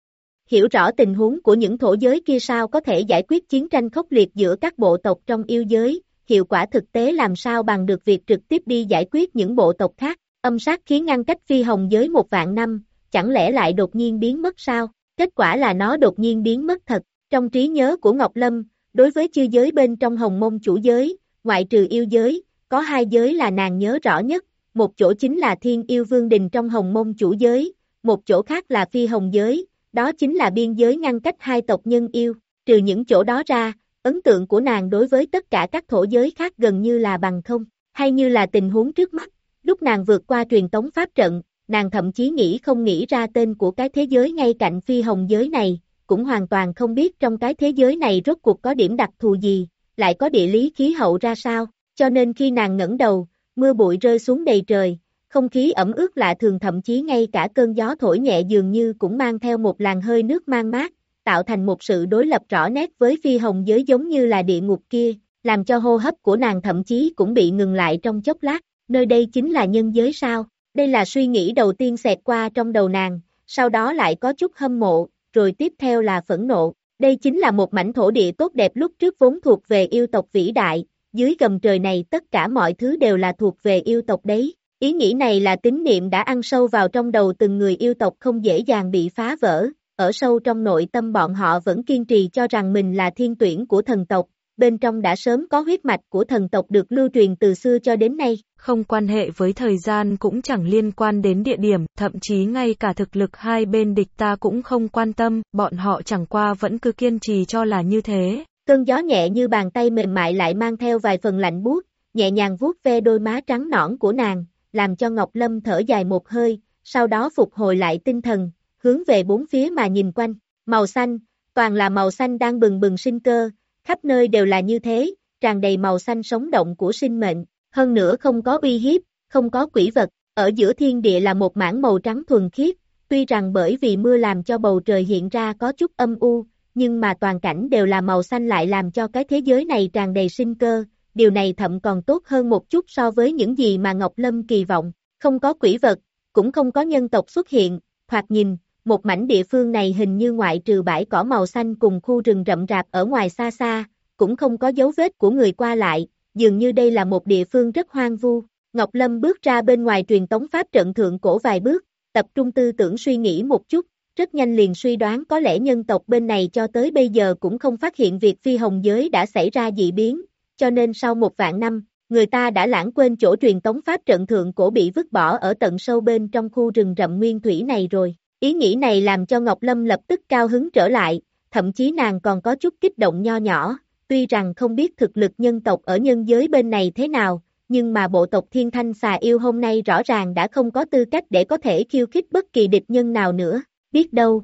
Hiểu rõ tình huống của những thổ giới kia sao có thể giải quyết chiến tranh khốc liệt giữa các bộ tộc trong yêu giới, hiệu quả thực tế làm sao bằng được việc trực tiếp đi giải quyết những bộ tộc khác, âm sát khí ngăn cách phi hồng giới một vạn năm. Chẳng lẽ lại đột nhiên biến mất sao? Kết quả là nó đột nhiên biến mất thật. Trong trí nhớ của Ngọc Lâm, đối với chư giới bên trong Hồng Mông chủ giới, ngoại trừ yêu giới, có hai giới là nàng nhớ rõ nhất. Một chỗ chính là Thiên Yêu Vương Đình trong Hồng Mông chủ giới, một chỗ khác là Phi Hồng giới, đó chính là biên giới ngăn cách hai tộc nhân yêu. Trừ những chỗ đó ra, ấn tượng của nàng đối với tất cả các thổ giới khác gần như là bằng không, hay như là tình huống trước mắt. Lúc nàng vượt qua truyền tống pháp trận, nàng thậm chí nghĩ không nghĩ ra tên của cái thế giới ngay cạnh phi hồng giới này, cũng hoàn toàn không biết trong cái thế giới này rốt cuộc có điểm đặc thù gì, lại có địa lý khí hậu ra sao, cho nên khi nàng ngẩng đầu, mưa bụi rơi xuống đầy trời, không khí ẩm ướt lạ thường thậm chí ngay cả cơn gió thổi nhẹ dường như cũng mang theo một làn hơi nước mang mát, tạo thành một sự đối lập rõ nét với phi hồng giới giống như là địa ngục kia, làm cho hô hấp của nàng thậm chí cũng bị ngừng lại trong chốc lát, nơi đây chính là nhân giới sao? Đây là suy nghĩ đầu tiên xẹt qua trong đầu nàng, sau đó lại có chút hâm mộ, rồi tiếp theo là phẫn nộ. Đây chính là một mảnh thổ địa tốt đẹp lúc trước vốn thuộc về yêu tộc vĩ đại, dưới gầm trời này tất cả mọi thứ đều là thuộc về yêu tộc đấy. Ý nghĩ này là tín niệm đã ăn sâu vào trong đầu từng người yêu tộc không dễ dàng bị phá vỡ, ở sâu trong nội tâm bọn họ vẫn kiên trì cho rằng mình là thiên tuyển của thần tộc. Bên trong đã sớm có huyết mạch của thần tộc được lưu truyền từ xưa cho đến nay. Không quan hệ với thời gian cũng chẳng liên quan đến địa điểm, thậm chí ngay cả thực lực hai bên địch ta cũng không quan tâm, bọn họ chẳng qua vẫn cứ kiên trì cho là như thế. Cơn gió nhẹ như bàn tay mềm mại lại mang theo vài phần lạnh buốt, nhẹ nhàng vuốt ve đôi má trắng nõn của nàng, làm cho Ngọc Lâm thở dài một hơi, sau đó phục hồi lại tinh thần, hướng về bốn phía mà nhìn quanh. Màu xanh, toàn là màu xanh đang bừng bừng sinh cơ. Khắp nơi đều là như thế, tràn đầy màu xanh sống động của sinh mệnh, hơn nữa không có uy hiếp, không có quỷ vật, Ở giữa thiên địa là một mảng màu trắng thuần khiết, tuy rằng bởi vì mưa làm cho bầu trời hiện ra có chút âm u, nhưng mà toàn cảnh đều là màu xanh lại làm cho cái thế giới này tràn đầy sinh cơ, điều này thậm còn tốt hơn một chút so với những gì mà Ngọc Lâm kỳ vọng, không có quỷ vật, cũng không có nhân tộc xuất hiện, thoạt nhìn, một mảnh địa phương này hình như ngoại trừ bãi cỏ màu xanh cùng khu rừng rậm rạp ở ngoài xa xa, cũng không có dấu vết của người qua lại, dường như đây là một địa phương rất hoang vu. Ngọc Lâm bước ra bên ngoài truyền tống pháp trận thượng cổ vài bước, tập trung tư tưởng suy nghĩ một chút, rất nhanh liền suy đoán có lẽ nhân tộc bên này cho tới bây giờ cũng không phát hiện việc phi hồng giới đã xảy ra dị biến, cho nên sau một vạn năm, người ta đã lãng quên chỗ truyền tống pháp trận thượng cổ bị vứt bỏ ở tận sâu bên trong khu rừng rậm nguyên thủy này rồi. Ý nghĩ này làm cho Ngọc Lâm lập tức cao hứng trở lại, thậm chí nàng còn có chút kích động nho nhỏ, tuy rằng không biết thực lực nhân tộc ở nhân giới bên này thế nào, nhưng mà bộ tộc Thiên Thanh Xà Yêu hôm nay rõ ràng đã không có tư cách để có thể khiêu khích bất kỳ địch nhân nào nữa, biết đâu.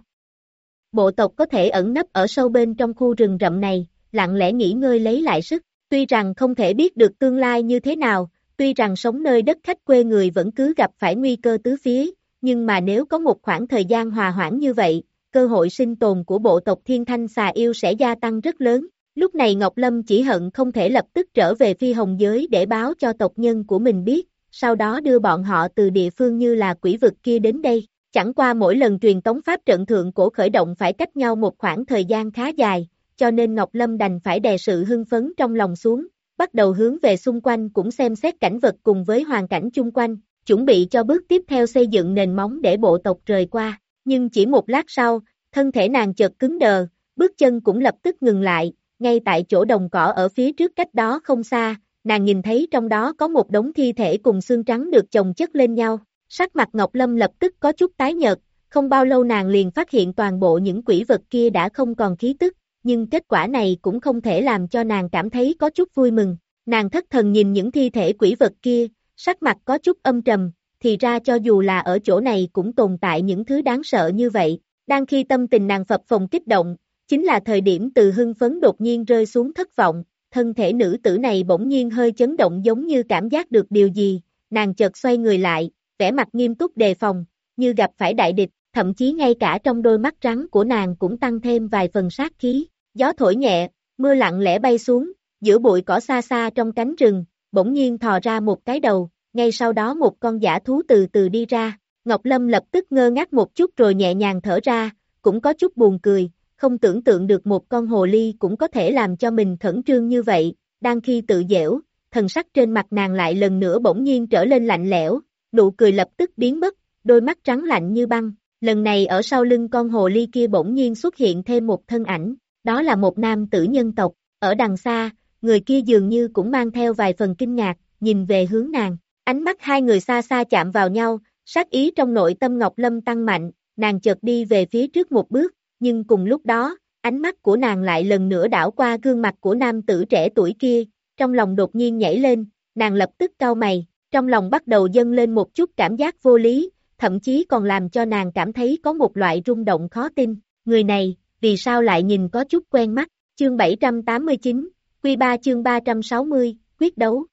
Bộ tộc có thể ẩn nấp ở sâu bên trong khu rừng rậm này, lặng lẽ nghỉ ngơi lấy lại sức, tuy rằng không thể biết được tương lai như thế nào, tuy rằng sống nơi đất khách quê người vẫn cứ gặp phải nguy cơ tứ phía, nhưng mà nếu có một khoảng thời gian hòa hoãn như vậy, cơ hội sinh tồn của bộ tộc Thiên Thanh Xà Yêu sẽ gia tăng rất lớn. Lúc này Ngọc Lâm chỉ hận không thể lập tức trở về phi hồng giới để báo cho tộc nhân của mình biết, sau đó đưa bọn họ từ địa phương như là quỷ vực kia đến đây. Chẳng qua mỗi lần truyền tống pháp trận thượng cổ khởi động phải cách nhau một khoảng thời gian khá dài, cho nên Ngọc Lâm đành phải đè sự hưng phấn trong lòng xuống, bắt đầu hướng về xung quanh cũng xem xét cảnh vật cùng với hoàn cảnh chung quanh, chuẩn bị cho bước tiếp theo xây dựng nền móng để bộ tộc rời qua. Nhưng chỉ một lát sau, thân thể nàng chợt cứng đờ, bước chân cũng lập tức ngừng lại. Ngay tại chỗ đồng cỏ ở phía trước cách đó không xa, nàng nhìn thấy trong đó có một đống thi thể cùng xương trắng được chồng chất lên nhau. Sắc mặt Ngọc Lâm lập tức có chút tái nhợt, không bao lâu nàng liền phát hiện toàn bộ những quỷ vật kia đã không còn khí tức, nhưng kết quả này cũng không thể làm cho nàng cảm thấy có chút vui mừng. Nàng thất thần nhìn những thi thể quỷ vật kia, sắc mặt có chút âm trầm, thì ra cho dù là ở chỗ này cũng tồn tại những thứ đáng sợ như vậy. Đang khi tâm tình nàng phập phồng kích động, chính là thời điểm từ hưng phấn đột nhiên rơi xuống thất vọng, thân thể nữ tử này bỗng nhiên hơi chấn động giống như cảm giác được điều gì, nàng chợt xoay người lại, vẻ mặt nghiêm túc đề phòng, như gặp phải đại địch, thậm chí ngay cả trong đôi mắt trắng của nàng cũng tăng thêm vài phần sát khí. Gió thổi nhẹ, mưa lặng lẽ bay xuống, giữa bụi cỏ xa xa trong cánh rừng, bỗng nhiên thò ra một cái đầu, ngay sau đó một con dã thú từ từ đi ra. Ngọc Lâm lập tức ngơ ngác một chút rồi nhẹ nhàng thở ra, cũng có chút buồn cười, không tưởng tượng được một con hồ ly cũng có thể làm cho mình khẩn trương như vậy. Đang khi tự giễu, thần sắc trên mặt nàng lại lần nữa bỗng nhiên trở lên lạnh lẽo, nụ cười lập tức biến mất, đôi mắt trắng lạnh như băng. Lần này ở sau lưng con hồ ly kia bỗng nhiên xuất hiện thêm một thân ảnh, đó là một nam tử nhân tộc. Ở đằng xa, người kia dường như cũng mang theo vài phần kinh ngạc, nhìn về hướng nàng. Ánh mắt hai người xa xa chạm vào nhau, sát ý trong nội tâm Ngọc Lâm tăng mạnh, nàng chợt đi về phía trước một bước, nhưng cùng lúc đó, ánh mắt của nàng lại lần nữa đảo qua gương mặt của nam tử trẻ tuổi kia, trong lòng đột nhiên nhảy lên, nàng lập tức cau mày, trong lòng bắt đầu dâng lên một chút cảm giác vô lý, thậm chí còn làm cho nàng cảm thấy có một loại rung động khó tin, người này, vì sao lại nhìn có chút quen mắt. Chương bảy trăm tám mươi chín, Quy ba chương ba trăm sáu mươi, quyết đấu.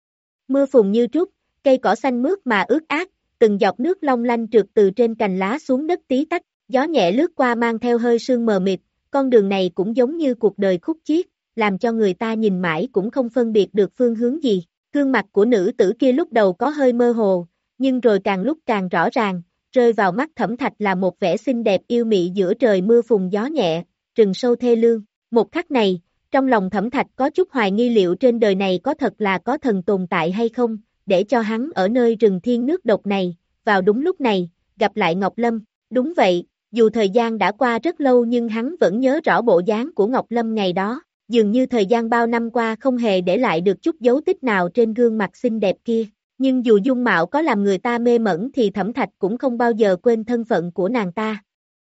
Mưa phùn như trút, cây cỏ xanh mướt mà ướt át, từng giọt nước long lanh trượt từ trên cành lá xuống đất tí tách, gió nhẹ lướt qua mang theo hơi sương mờ mịt, con đường này cũng giống như cuộc đời khúc chiết, làm cho người ta nhìn mãi cũng không phân biệt được phương hướng gì. Gương mặt của nữ tử kia lúc đầu có hơi mơ hồ, nhưng rồi càng lúc càng rõ ràng, rơi vào mắt Thẩm Thạch là một vẻ xinh đẹp yêu mị giữa trời mưa phùn gió nhẹ, rừng sâu thê lương. Một khắc này, trong lòng Thẩm Thạch có chút hoài nghi liệu trên đời này có thật là có thần tồn tại hay không, để cho hắn ở nơi rừng thiên nước độc này, vào đúng lúc này, gặp lại Ngọc Lâm. Đúng vậy, dù thời gian đã qua rất lâu nhưng hắn vẫn nhớ rõ bộ dáng của Ngọc Lâm ngày đó, dường như thời gian bao năm qua không hề để lại được chút dấu tích nào trên gương mặt xinh đẹp kia. Nhưng dù dung mạo có làm người ta mê mẩn thì Thẩm Thạch cũng không bao giờ quên thân phận của nàng ta.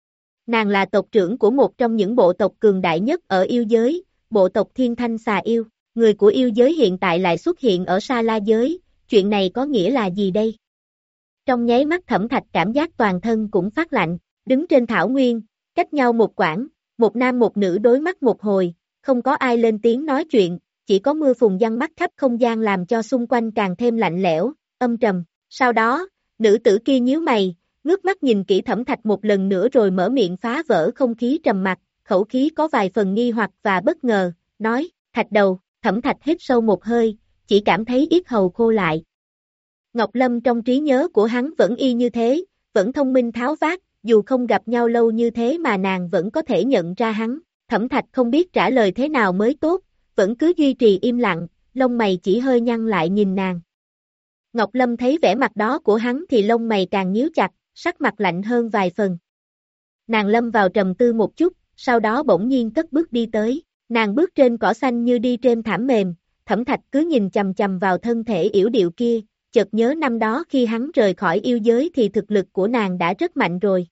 Nàng là tộc trưởng của một trong những bộ tộc cường đại nhất ở yêu giới, bộ tộc Thiên Thanh Xà Yêu. Người của yêu giới hiện tại lại xuất hiện ở Sa La giới, chuyện này có nghĩa là gì đây? Trong nháy mắt Thẩm Thạch cảm giác toàn thân cũng phát lạnh, đứng trên thảo nguyên, cách nhau một quãng, một nam một nữ đối mắt một hồi, không có ai lên tiếng nói chuyện, chỉ có mưa phùn giăng mắt khắp không gian làm cho xung quanh càng thêm lạnh lẽo, âm trầm. Sau đó, Nữ tử kia nhíu mày, ngước mắt nhìn kỹ Thẩm Thạch một lần nữa rồi mở miệng phá vỡ không khí trầm mặc, khẩu khí có vài phần nghi hoặc và bất ngờ, nói, Thạch đầu. Thẩm Thạch hít sâu một hơi, chỉ cảm thấy yết hầu khô lại. Ngọc Lâm trong trí nhớ của hắn vẫn y như thế, vẫn thông minh tháo vát, dù không gặp nhau lâu như thế mà nàng vẫn có thể nhận ra hắn. Thẩm Thạch không biết trả lời thế nào mới tốt, vẫn cứ duy trì im lặng, lông mày chỉ hơi nhăn lại nhìn nàng. Ngọc Lâm thấy vẻ mặt đó của hắn thì lông mày càng nhíu chặt, sắc mặt lạnh hơn vài phần. Nàng lâm vào trầm tư một chút, sau đó bỗng nhiên cất bước đi tới. Nàng bước trên cỏ xanh như đi trên thảm mềm, Thẩm Thạch cứ nhìn chằm chằm vào thân thể yểu điệu kia, chợt nhớ năm đó khi hắn rời khỏi yêu giới thì thực lực của nàng đã rất mạnh rồi.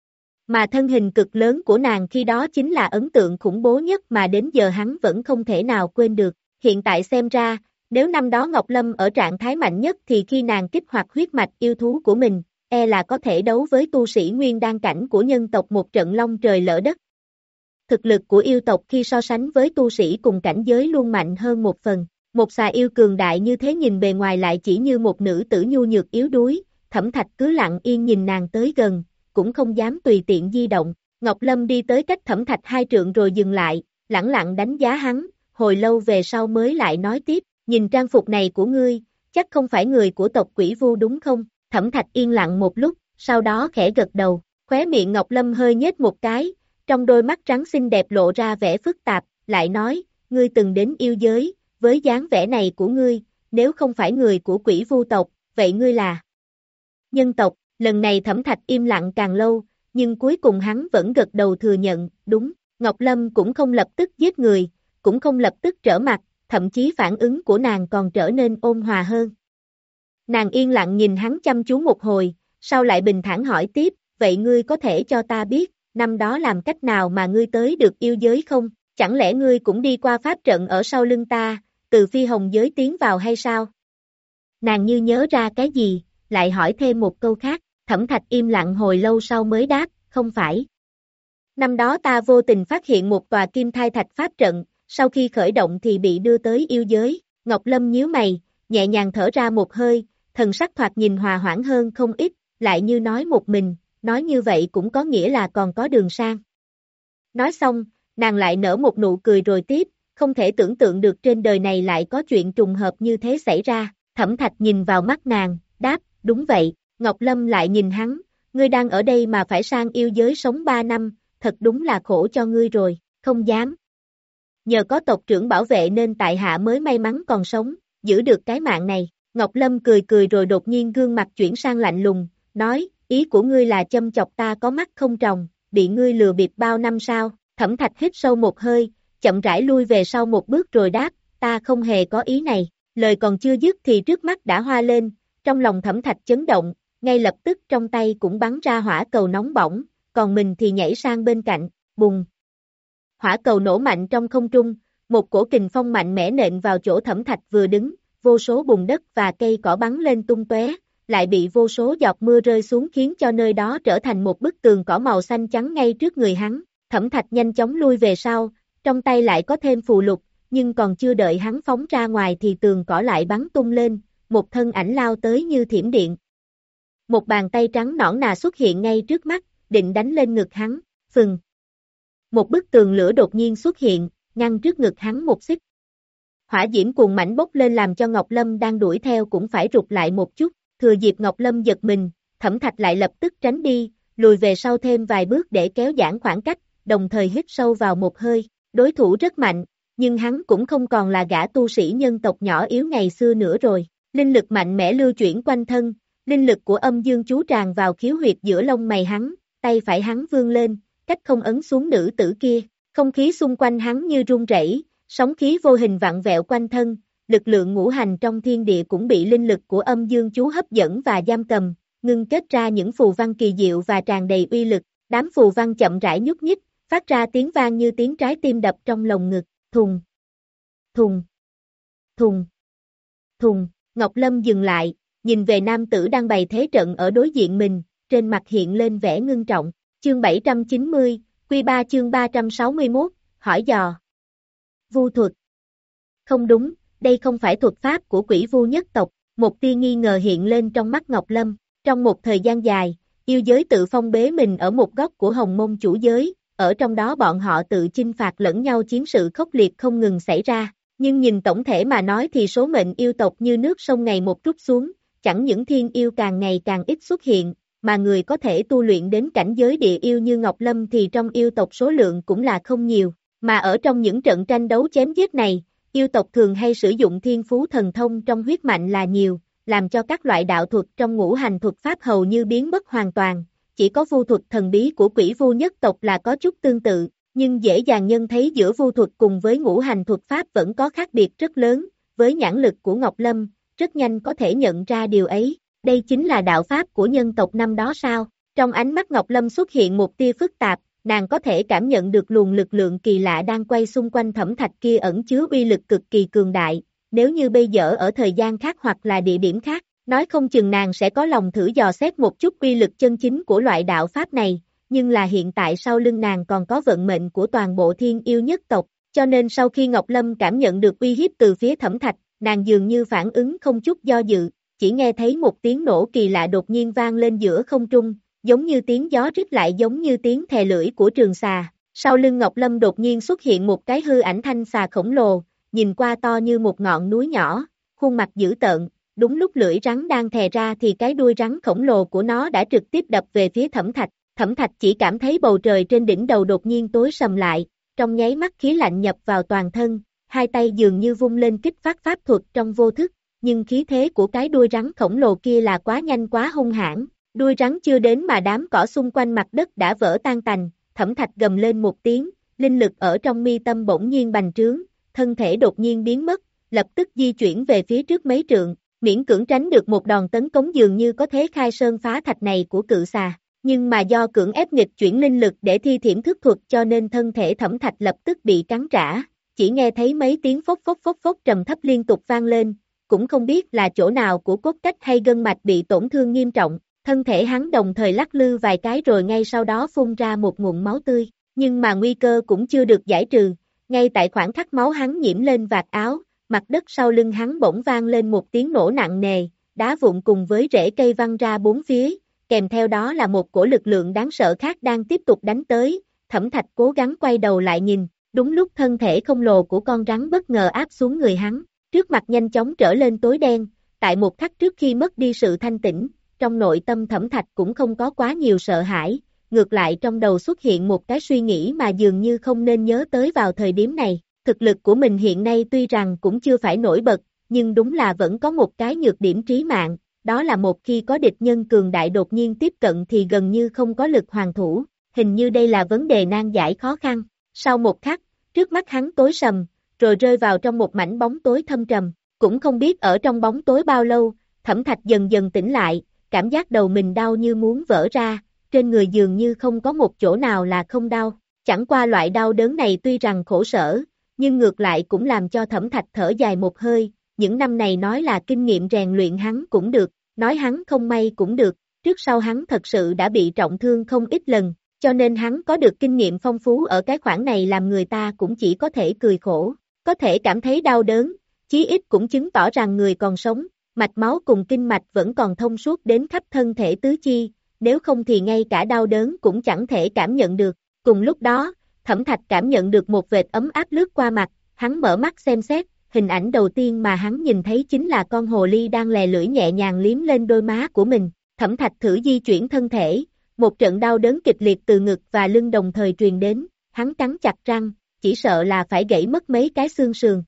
Mà thân hình cực lớn của nàng khi đó chính là ấn tượng khủng bố nhất mà đến giờ hắn vẫn không thể nào quên được. Hiện tại xem ra, nếu năm đó Ngọc Lâm ở trạng thái mạnh nhất thì khi nàng kích hoạt huyết mạch yêu thú của mình, e là có thể đấu với tu sĩ nguyên đan cảnh của nhân tộc một trận long trời lỡ đất. Thực lực của yêu tộc khi so sánh với tu sĩ cùng cảnh giới luôn mạnh hơn một phần. Một xà yêu cường đại như thế nhìn bề ngoài lại chỉ như một nữ tử nhu nhược yếu đuối, Thẩm Thạch cứ lặng yên nhìn nàng tới gần, cũng không dám tùy tiện di động. Ngọc Lâm đi tới cách Thẩm Thạch hai trượng rồi dừng lại, lẳng lặng đánh giá hắn, hồi lâu về sau mới lại nói tiếp, nhìn trang phục này của ngươi, chắc không phải người của tộc Quỷ Vu đúng không? Thẩm Thạch yên lặng một lúc, sau đó khẽ gật đầu, khóe miệng Ngọc Lâm hơi nhếch một cái, trong đôi mắt trắng xinh đẹp lộ ra vẻ phức tạp, lại nói, ngươi từng đến yêu giới, với dáng vẻ này của ngươi, nếu không phải người của Quỷ Vu tộc, vậy ngươi là nhân tộc. Lần này Thẩm Thạch im lặng càng lâu, nhưng cuối cùng hắn vẫn gật đầu thừa nhận, đúng. Ngọc Lâm cũng không lập tức giết người, cũng không lập tức trở mặt, thậm chí phản ứng của nàng còn trở nên ôn hòa hơn. Nàng yên lặng nhìn hắn chăm chú một hồi, sau lại bình thản hỏi tiếp, vậy ngươi có thể cho ta biết, năm đó làm cách nào mà ngươi tới được yêu giới không? Chẳng lẽ ngươi cũng đi qua pháp trận ở sau lưng ta, từ phi hồng giới tiến vào hay sao? Nàng như nhớ ra cái gì, lại hỏi thêm một câu khác. Thẩm Thạch im lặng hồi lâu sau mới đáp, không phải. Năm đó ta vô tình phát hiện một tòa kim thai thạch pháp trận, sau khi khởi động thì bị đưa tới yêu giới. Ngọc Lâm nhíu mày, nhẹ nhàng thở ra một hơi, thần sắc thoạt nhìn hòa hoãn hơn không ít, lại như nói một mình, nói như vậy cũng có nghĩa là còn có đường sang. Nói xong, nàng lại nở một nụ cười rồi tiếp, không thể tưởng tượng được trên đời này lại có chuyện trùng hợp như thế xảy ra. Thẩm Thạch nhìn vào mắt nàng, đáp, đúng vậy. Ngọc Lâm lại nhìn hắn, ngươi đang ở đây mà phải sang yêu giới sống ba năm, thật đúng là khổ cho ngươi rồi, không dám. Nhờ có tộc trưởng bảo vệ nên tại hạ mới may mắn còn sống, giữ được cái mạng này. Ngọc Lâm cười cười rồi đột nhiên gương mặt chuyển sang lạnh lùng, nói, ý của ngươi là châm chọc ta có mắt không tròng, bị ngươi lừa bịp bao năm sao? Thẩm Thạch hít sâu một hơi, chậm rãi lui về sau một bước rồi đáp, ta không hề có ý này. Lời còn chưa dứt thì trước mắt đã hoa lên, trong lòng Thẩm Thạch chấn động, ngay lập tức trong tay cũng bắn ra hỏa cầu nóng bỏng, còn mình thì nhảy sang bên cạnh, bùng. Hỏa cầu nổ mạnh trong không trung, một cổ kình phong mạnh mẽ nện vào chỗ Thẩm Thạch vừa đứng, vô số bùn đất và cây cỏ bắn lên tung tóe, lại bị vô số giọt mưa rơi xuống khiến cho nơi đó trở thành một bức tường cỏ màu xanh trắng ngay trước người hắn. Thẩm Thạch nhanh chóng lui về sau, trong tay lại có thêm phù lục, nhưng còn chưa đợi hắn phóng ra ngoài thì tường cỏ lại bắn tung lên, một thân ảnh lao tới như thiểm điện. Một bàn tay trắng nõn nà xuất hiện ngay trước mắt, định đánh lên ngực hắn, phừng. Một bức tường lửa đột nhiên xuất hiện, ngăn trước ngực hắn một xích. Hỏa diễm cuồng mãnh bốc lên làm cho Ngọc Lâm đang đuổi theo cũng phải rụt lại một chút, thừa dịp Ngọc Lâm giật mình, Thẩm Thạch lại lập tức tránh đi, lùi về sau thêm vài bước để kéo giãn khoảng cách, đồng thời hít sâu vào một hơi, đối thủ rất mạnh, nhưng hắn cũng không còn là gã tu sĩ nhân tộc nhỏ yếu ngày xưa nữa rồi, linh lực mạnh mẽ lưu chuyển quanh thân. Linh lực của âm dương chú tràn vào khiếu huyệt giữa lông mày hắn, tay phải hắn vươn lên, cách không ấn xuống nữ tử kia, không khí xung quanh hắn như rung rẩy, sóng khí vô hình vặn vẹo quanh thân, lực lượng ngũ hành trong thiên địa cũng bị linh lực của âm dương chú hấp dẫn và giam cầm, ngưng kết ra những phù văn kỳ diệu và tràn đầy uy lực, đám phù văn chậm rãi nhúc nhích, phát ra tiếng vang như tiếng trái tim đập trong lồng ngực, thùng, thùng, thùng, thùng. Ngọc Lâm dừng lại, nhìn về nam tử đang bày thế trận ở đối diện mình, trên mặt hiện lên vẻ ngưng trọng. Chương bảy trăm chín mươi, Quy ba chương ba trăm sáu mươi mốt, hỏi dò. Vu thuật. Không đúng, đây không phải thuật pháp của Quỷ Vu nhất tộc, một tia nghi ngờ hiện lên trong mắt Ngọc Lâm. Trong một thời gian dài, yêu giới tự phong bế mình ở một góc của Hồng Mông chủ giới, ở trong đó bọn họ tự chinh phạt lẫn nhau, chiến sự khốc liệt không ngừng xảy ra. Nhưng nhìn tổng thể mà nói thì số mệnh yêu tộc như nước sông ngày một trút xuống, chẳng những thiên yêu càng ngày càng ít xuất hiện, mà người có thể tu luyện đến cảnh giới địa yêu như Ngọc Lâm thì trong yêu tộc số lượng cũng là không nhiều, mà ở trong những trận tranh đấu chém giết này, yêu tộc thường hay sử dụng thiên phú thần thông trong huyết mạnh là nhiều, làm cho các loại đạo thuật trong ngũ hành thuật pháp hầu như biến mất hoàn toàn, chỉ có vu thuật thần bí của Quỷ Vu nhất tộc là có chút tương tự, nhưng dễ dàng nhân thấy giữa vu thuật cùng với ngũ hành thuật pháp vẫn có khác biệt rất lớn, với nhãn lực của Ngọc Lâm, rất nhanh có thể nhận ra điều ấy, đây chính là đạo pháp của nhân tộc năm đó sao? Trong ánh mắt Ngọc Lâm xuất hiện một tia phức tạp, nàng có thể cảm nhận được luồng lực lượng kỳ lạ đang quay xung quanh Thẩm Thạch kia ẩn chứa uy lực cực kỳ cường đại, nếu như bây giờ ở thời gian khác hoặc là địa điểm khác, nói không chừng nàng sẽ có lòng thử dò xét một chút uy lực chân chính của loại đạo pháp này, nhưng là hiện tại sau lưng nàng còn có vận mệnh của toàn bộ thiên yêu nhất tộc, cho nên sau khi Ngọc Lâm cảm nhận được uy hiếp từ phía Thẩm Thạch, nàng dường như phản ứng không chút do dự, chỉ nghe thấy một tiếng nổ kỳ lạ đột nhiên vang lên giữa không trung, giống như tiếng gió rít lại giống như tiếng thè lưỡi của trường xà. Sau lưng Ngọc Lâm đột nhiên xuất hiện một cái hư ảnh thanh xà khổng lồ, nhìn qua to như một ngọn núi nhỏ, khuôn mặt dữ tợn, đúng lúc lưỡi rắn đang thè ra thì cái đuôi rắn khổng lồ của nó đã trực tiếp đập về phía Thẩm Thạch. Thẩm Thạch chỉ cảm thấy bầu trời trên đỉnh đầu đột nhiên tối sầm lại, trong nháy mắt khí lạnh nhập vào toàn thân, hai tay dường như vung lên kích phát pháp thuật trong vô thức, nhưng khí thế của cái đuôi rắn khổng lồ kia là quá nhanh quá hung hãn, đuôi rắn chưa đến mà đám cỏ xung quanh mặt đất đã vỡ tan tành, Thẩm Thạch gầm lên một tiếng, linh lực ở trong mi tâm bỗng nhiên bành trướng, thân thể đột nhiên biến mất, lập tức di chuyển về phía trước mấy trượng, miễn cưỡng tránh được một đòn tấn công dường như có thế khai sơn phá thạch này của cự xà. Nhưng mà do cưỡng ép nghịch chuyển linh lực để thi thiểm thức thuật cho nên thân thể Thẩm Thạch lập tức bị cắn trả, chỉ nghe thấy mấy tiếng phốc phốc phốc phốc trầm thấp liên tục vang lên, cũng không biết là chỗ nào của cốt cách hay gân mạch bị tổn thương nghiêm trọng, thân thể hắn đồng thời lắc lư vài cái rồi ngay sau đó phun ra một nguồn máu tươi, nhưng mà nguy cơ cũng chưa được giải trừ, ngay tại khoảng khắc máu hắn nhiễm lên vạt áo, mặt đất sau lưng hắn bỗng vang lên một tiếng nổ nặng nề, đá vụn cùng với rễ cây văng ra bốn phía. Kèm theo đó là một cổ lực lượng đáng sợ khác đang tiếp tục đánh tới, Thẩm Thạch cố gắng quay đầu lại nhìn, đúng lúc thân thể khổng lồ của con rắn bất ngờ áp xuống người hắn, trước mặt nhanh chóng trở lên tối đen, tại một khắc trước khi mất đi sự thanh tĩnh, trong nội tâm Thẩm Thạch cũng không có quá nhiều sợ hãi, ngược lại trong đầu xuất hiện một cái suy nghĩ mà dường như không nên nhớ tới vào thời điểm này, thực lực của mình hiện nay tuy rằng cũng chưa phải nổi bật, nhưng đúng là vẫn có một cái nhược điểm trí mạng. Đó là một khi có địch nhân cường đại đột nhiên tiếp cận thì gần như không có lực hoàn thủ, hình như đây là vấn đề nan giải khó khăn. Sau một khắc, trước mắt hắn tối sầm, rồi rơi vào trong một mảnh bóng tối thâm trầm, cũng không biết ở trong bóng tối bao lâu, Thẩm Thạch dần dần tỉnh lại, cảm giác đầu mình đau như muốn vỡ ra, trên người dường như không có một chỗ nào là không đau, chẳng qua loại đau đớn này tuy rằng khổ sở, nhưng ngược lại cũng làm cho Thẩm Thạch thở dài một hơi, những năm này nói là kinh nghiệm rèn luyện hắn cũng được. Nói hắn không may cũng được, trước sau hắn thật sự đã bị trọng thương không ít lần, cho nên hắn có được kinh nghiệm phong phú ở cái khoảng này làm người ta cũng chỉ có thể cười khổ, có thể cảm thấy đau đớn, chí ít cũng chứng tỏ rằng người còn sống, mạch máu cùng kinh mạch vẫn còn thông suốt đến khắp thân thể tứ chi, nếu không thì ngay cả đau đớn cũng chẳng thể cảm nhận được. Cùng lúc đó, Thẩm Thạch cảm nhận được một vệt ấm áp lướt qua mặt, hắn mở mắt xem xét. Hình ảnh đầu tiên mà hắn nhìn thấy chính là con hồ ly đang lè lưỡi nhẹ nhàng liếm lên đôi má của mình. Thẩm Thạch thử di chuyển thân thể, một trận đau đớn kịch liệt từ ngực và lưng đồng thời truyền đến, hắn cắn chặt răng, chỉ sợ là phải gãy mất mấy cái xương sườn.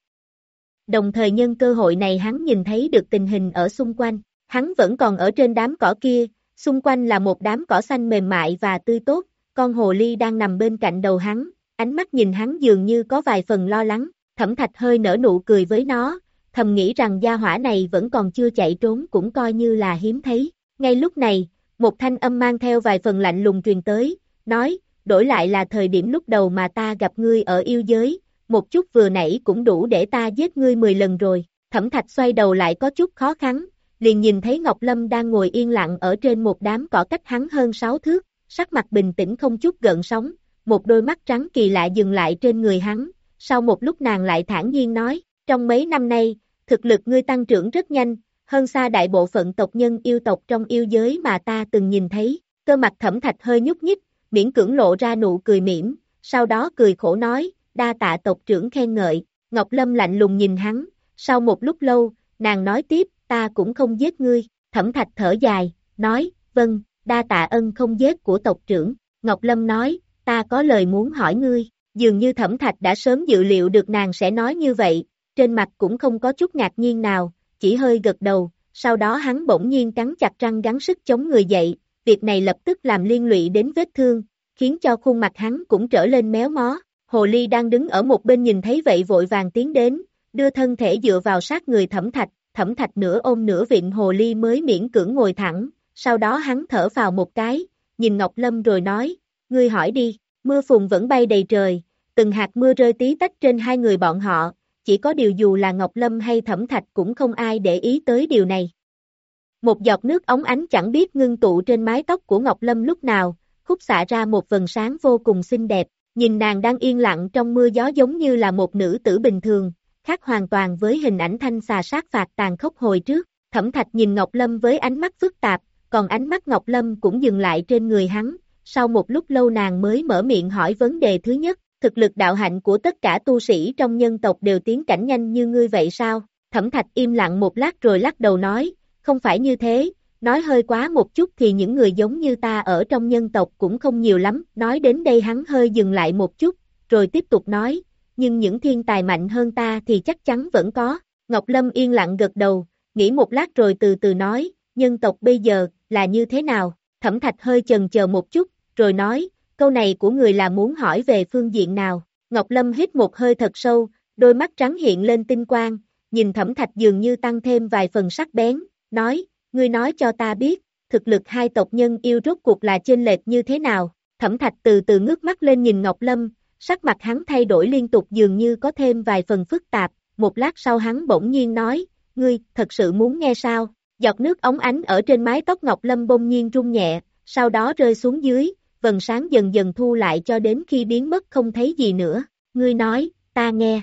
Đồng thời nhân cơ hội này hắn nhìn thấy được tình hình ở xung quanh, hắn vẫn còn ở trên đám cỏ kia, xung quanh là một đám cỏ xanh mềm mại và tươi tốt, con hồ ly đang nằm bên cạnh đầu hắn, ánh mắt nhìn hắn dường như có vài phần lo lắng. Thẩm Thạch hơi nở nụ cười với nó, thầm nghĩ rằng gia hỏa này vẫn còn chưa chạy trốn cũng coi như là hiếm thấy. Ngay lúc này, một thanh âm mang theo vài phần lạnh lùng truyền tới, nói, đổi lại là thời điểm lúc đầu mà ta gặp ngươi ở yêu giới, một chút vừa nãy cũng đủ để ta giết ngươi mười lần rồi. Thẩm Thạch xoay đầu lại có chút khó khăn, liền nhìn thấy Ngọc Lâm đang ngồi yên lặng ở trên một đám cỏ cách hắn hơn sáu thước, sắc mặt bình tĩnh không chút gợn sóng, một đôi mắt trắng kỳ lạ dừng lại trên người hắn. Sau một lúc nàng lại thản nhiên nói, trong mấy năm nay, thực lực ngươi tăng trưởng rất nhanh, hơn xa đại bộ phận tộc nhân yêu tộc trong yêu giới mà ta từng nhìn thấy. Cơ mặt Thẩm Thạch hơi nhúc nhích, miễn cưỡng lộ ra nụ cười mỉm, sau đó cười khổ nói, đa tạ tộc trưởng khen ngợi. Ngọc Lâm lạnh lùng nhìn hắn, sau một lúc lâu, nàng nói tiếp, ta cũng không giết ngươi. Thẩm Thạch thở dài, nói, vâng, đa tạ ân không giết của tộc trưởng. Ngọc Lâm nói, ta có lời muốn hỏi ngươi. Dường như Thẩm Thạch đã sớm dự liệu được nàng sẽ nói như vậy, trên mặt cũng không có chút ngạc nhiên nào, chỉ hơi gật đầu, sau đó hắn bỗng nhiên cắn chặt răng gắng sức chống người dậy, việc này lập tức làm liên lụy đến vết thương, khiến cho khuôn mặt hắn cũng trở lên méo mó. Hồ Ly đang đứng ở một bên nhìn thấy vậy vội vàng tiến đến, đưa thân thể dựa vào sát người Thẩm Thạch, Thẩm Thạch nửa ôm nửa vịn Hồ Ly mới miễn cưỡng ngồi thẳng, sau đó hắn thở phào một cái, nhìn Ngọc Lâm rồi nói, ngươi hỏi đi. Mưa phùn vẫn bay đầy trời, từng hạt mưa rơi tí tách trên hai người bọn họ, chỉ có điều dù là Ngọc Lâm hay Thẩm Thạch cũng không ai để ý tới điều này. Một giọt nước óng ánh chẳng biết ngưng tụ trên mái tóc của Ngọc Lâm lúc nào, khúc xạ ra một vầng sáng vô cùng xinh đẹp, nhìn nàng đang yên lặng trong mưa gió giống như là một nữ tử bình thường, khác hoàn toàn với hình ảnh thanh xà sát phạt tàn khốc hồi trước. Thẩm Thạch nhìn Ngọc Lâm với ánh mắt phức tạp, còn ánh mắt Ngọc Lâm cũng dừng lại trên người hắn, sau một lúc lâu nàng mới mở miệng hỏi vấn đề thứ nhất, thực lực đạo hạnh của tất cả tu sĩ trong nhân tộc đều tiến cảnh nhanh như ngươi vậy sao? Thẩm Thạch im lặng một lát rồi lắc đầu nói, không phải như thế, nói hơi quá một chút thì những người giống như ta ở trong nhân tộc cũng không nhiều lắm. Nói đến đây hắn hơi dừng lại một chút, rồi tiếp tục nói, nhưng những thiên tài mạnh hơn ta thì chắc chắn vẫn có. Ngọc Lâm yên lặng gật đầu, nghĩ một lát rồi từ từ nói, nhân tộc bây giờ là như thế nào? Thẩm Thạch hơi chần chờ một chút, rồi nói, câu này của người là muốn hỏi về phương diện nào? Ngọc Lâm hít một hơi thật sâu, đôi mắt trắng hiện lên tinh quang, nhìn Thẩm Thạch dường như tăng thêm vài phần sắc bén, nói, ngươi nói cho ta biết, thực lực hai tộc nhân yêu rốt cuộc là chênh lệch như thế nào? Thẩm Thạch từ từ ngước mắt lên nhìn Ngọc Lâm, sắc mặt hắn thay đổi liên tục dường như có thêm vài phần phức tạp, một lát sau hắn bỗng nhiên nói, ngươi, thật sự muốn nghe sao? Giọt nước óng ánh ở trên mái tóc Ngọc Lâm bỗng nhiên rung nhẹ, sau đó rơi xuống dưới, vầng sáng dần dần thu lại cho đến khi biến mất không thấy gì nữa. Ngươi nói, ta nghe.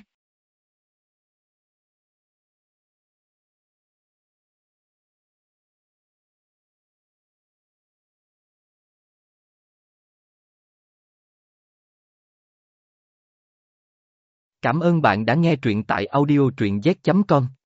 Cảm ơn bạn đã nghe truyện tại audio truyện z chấm com.